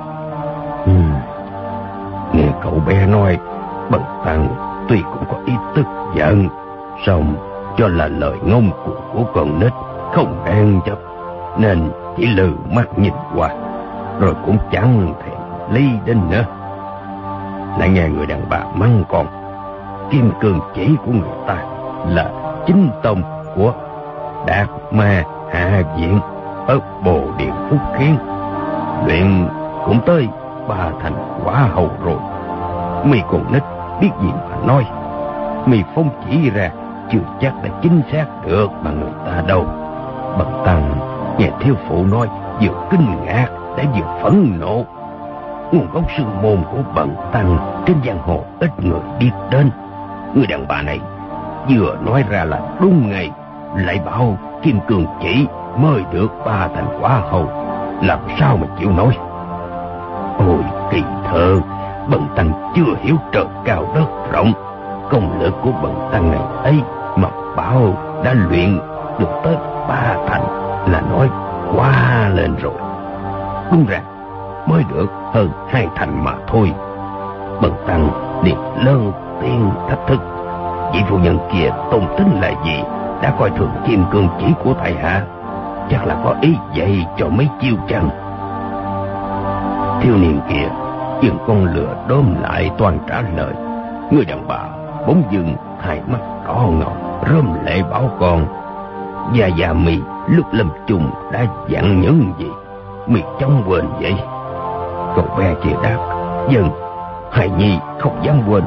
Nghe cậu bé nói, bần tăng tuy cũng có ý tức giận, song cho là lời ngông cuồng của con nít không đáng chấp, nên chỉ lừ mắt nhìn qua, rồi cũng chẳng thèm lý đến nữa. Lại nghe người đàn bà mắng con: kim cương chỉ của người ta là chính tông của Đạt Ma Hạ Viện ở Bồ Phúc Khiên. Luyện cũng tới 3 thành quả hầu rồi. Mi còn nít biết gì mà nói. Mi phóng chỉ ra chưa chắc đã chính xác được bằng người ta đâu. Bần tăng nghe thiếu phụ nói vừa kinh ngạc đã vừa phẫn nộ. Nguồn gốc sư môn của bần tăng trên giang hồ ít người biết đến. Người đàn bà này vừa nói ra là đúng ngày, lại bảo kim cương chỉ mới được 3 thành quả hầu, làm sao mà chịu nổi. Ôi kỳ thơ, bần tăng chưa hiểu trời cao đất rộng, công lực của bần tăng ngày ấy mà bảo đã luyện được tới 3 thành là nói quá lên rồi. Đúng ra mới được hơn 2 thành mà thôi. Bần tăng liền lớn tiếng thách thức. Vị phu nhân kia tôn tính là gì, đã coi thường kim cương chỉ của tại hạ, chắc là có ý dạy cho mấy chiêu chăng? Thiếu niên kia dừng con lừa đốm lại toàn trả lời. Người đàn bà bỗng dưng hai mắt đỏ ngầu rơm lệ bảo con. Già mi lúc lâm chung đã dặn những gì mi chẳng quên vậy? Cậu bé kia đáp: Dân, hài nhi không dám quên.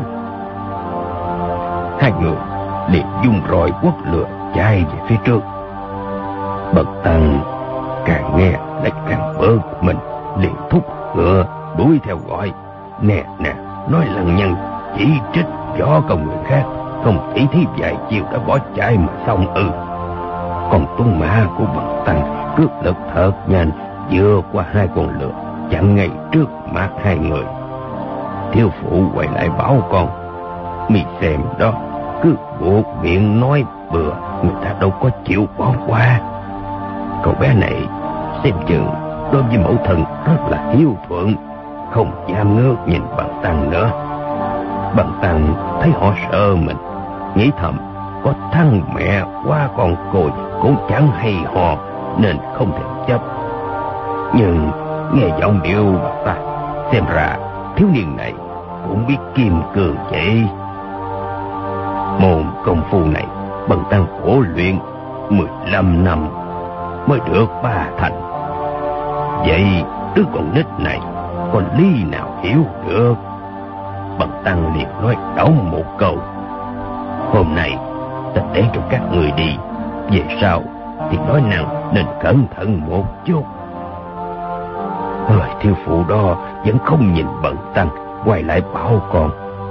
Hai người liền dung roi quất lửa chạy về phía trước. Bần tăng càng nghe lại càng bớt mình, liền thúc ngựa đuổi theo gọi: Nè, nói lăng nhăng chỉ trích võ công người khác, không chỉ thiếp vài chiều đã bỏ chạy mà xong ư? Còn tuấn mã của bần tăng cước lực thật nhanh, vượt qua 2 con lừa, chặn ngay trước mặt hai người. Thiếu phụ quay lại bảo con: Mi xem đó, cứ buộc miệng nói bừa, người ta đâu có chịu bỏ qua. Cậu bé này xem chừng đối với mẫu thân rất là hiếu thuận, không dám ngước nhìn bần tăng nữa. Bần tăng thấy họ sợ mình, nghĩ thầm có thằng mẹ qua con cồi cũng chẳng hay ho, nên không thể chấp. Nhưng nghe giọng điệu bà ta, xem ra thiếu niên này cũng biết kim cương vậy. Môn công phu này bần tăng khổ luyện 15 năm mới được 3 thành. Vậy đứa con nít này còn lý nào hiểu được? Bần tăng liền nói đóng một câu: Hôm nay ta để cho các người đi, về sau thì nói năng nên cẩn thận một chút. Người thiếu phụ đó vẫn không nhìn bần tăng, quay lại bảo con: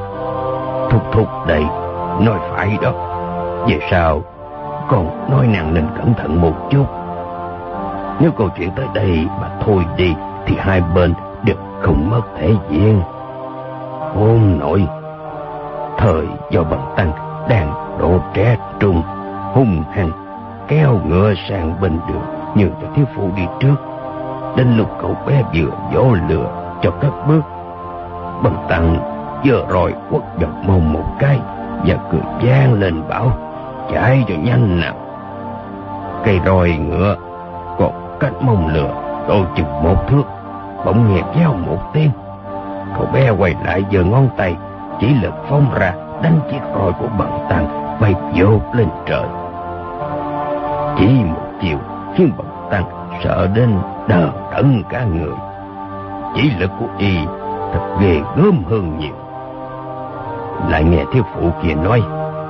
Thúc đây, nói phải đó, về sau con nói năng nên cẩn thận một chút. Nếu câu chuyện tới đây mà thôi đi thì hai bên đều không mất thể diện. Ông nội, thời do bần tăng đang độ trẻ trung, hung hăng kéo ngựa sang bên đường nhường cho thiếu phụ đi trước. Đến lúc cậu bé vừa vỗ lừa cho cất bước, bần tăng giơ roi quất vào mông một cái và cười vang lên bảo: Chạy cho nhanh nào. Cây roi ngựa còn cách mông lừa độ chừng 1 thước, bỗng nghe veo một tiếng. Cậu bé quay lại giơ ngón tay chỉ lực phóng ra, đánh chiếc roi của bần tăng bay vụt lên trời. Chỉ một chiều khiến bần tăng sợ đến đờ đẫn cả người. Chỉ lực của y thật ghê gớm hơn nhiều. Lại nghe thiếu phụ kia nói: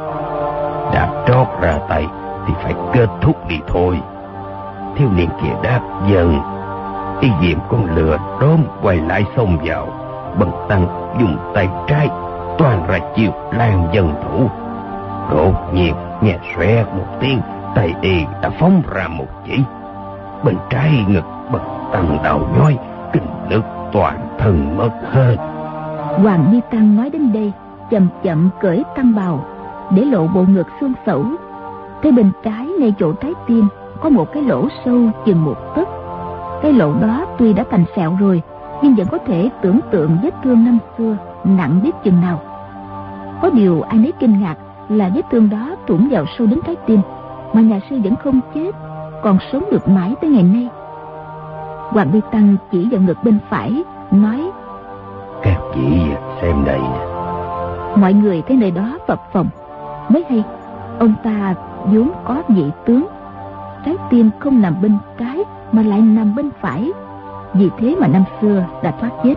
Đã trót ra tay thì phải kết thúc đi thôi. Thiếu niên kia đáp: Dần. Y diệm con lừa đốm quay lại xông vào. Bần tăng dùng tay trái toàn ra chiêu Lan Dân Thủ. Đột nhiên nghe xoẹt một tiếng, tay y đã phóng ra một chỉ. Bên trái ngực bần tăng đau nhói, kinh lực toàn thân mất hết. Hoàng Ni Tăng nói đến đây, chậm chậm cởi tăng bào, để lộ bộ ngực xương xẩu. Thế bên trái ngay chỗ trái tim có một cái lỗ sâu chừng 1 tấc. Cái lỗ đó tuy đã thành sẹo rồi, nhưng vẫn có thể tưởng tượng vết thương năm xưa nặng biết chừng nào. Có điều ai nấy kinh ngạc là vết thương đó thủng vào sâu đến trái tim, mà nhà sư vẫn không chết, còn sống được mãi tới ngày nay. Hoàng Ni Tăng chỉ vào ngực bên phải, nói: Các vị xem đây. Mọi người thấy nơi đó phập phồng, mới hay ông ta vốn có vị tướng, trái tim không nằm bên trái mà lại nằm bên phải. Vì thế mà năm xưa đã thoát chết.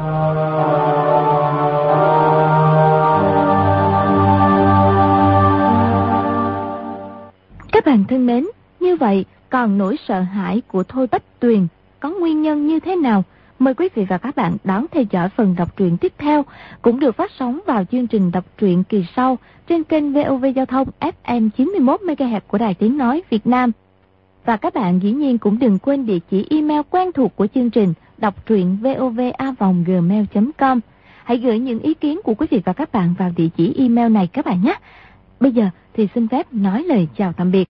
Các bạn thân mến, như vậy còn nỗi sợ hãi của Thôi Bách Tuyền có nguyên nhân như thế nào? Mời quý vị và các bạn đón theo dõi phần đọc truyện tiếp theo, cũng được phát sóng vào chương trình đọc truyện kỳ sau trên kênh VOV Giao thông FM 91 MHz của Đài Tiếng nói Việt Nam. Và các bạn dĩ nhiên cũng đừng quên địa chỉ email quen thuộc của chương trình đọc truyện vova@gmail.com. Hãy gửi những ý kiến của quý vị và các bạn vào địa chỉ email này các bạn nhé. Bây giờ thì xin phép nói lời chào tạm biệt.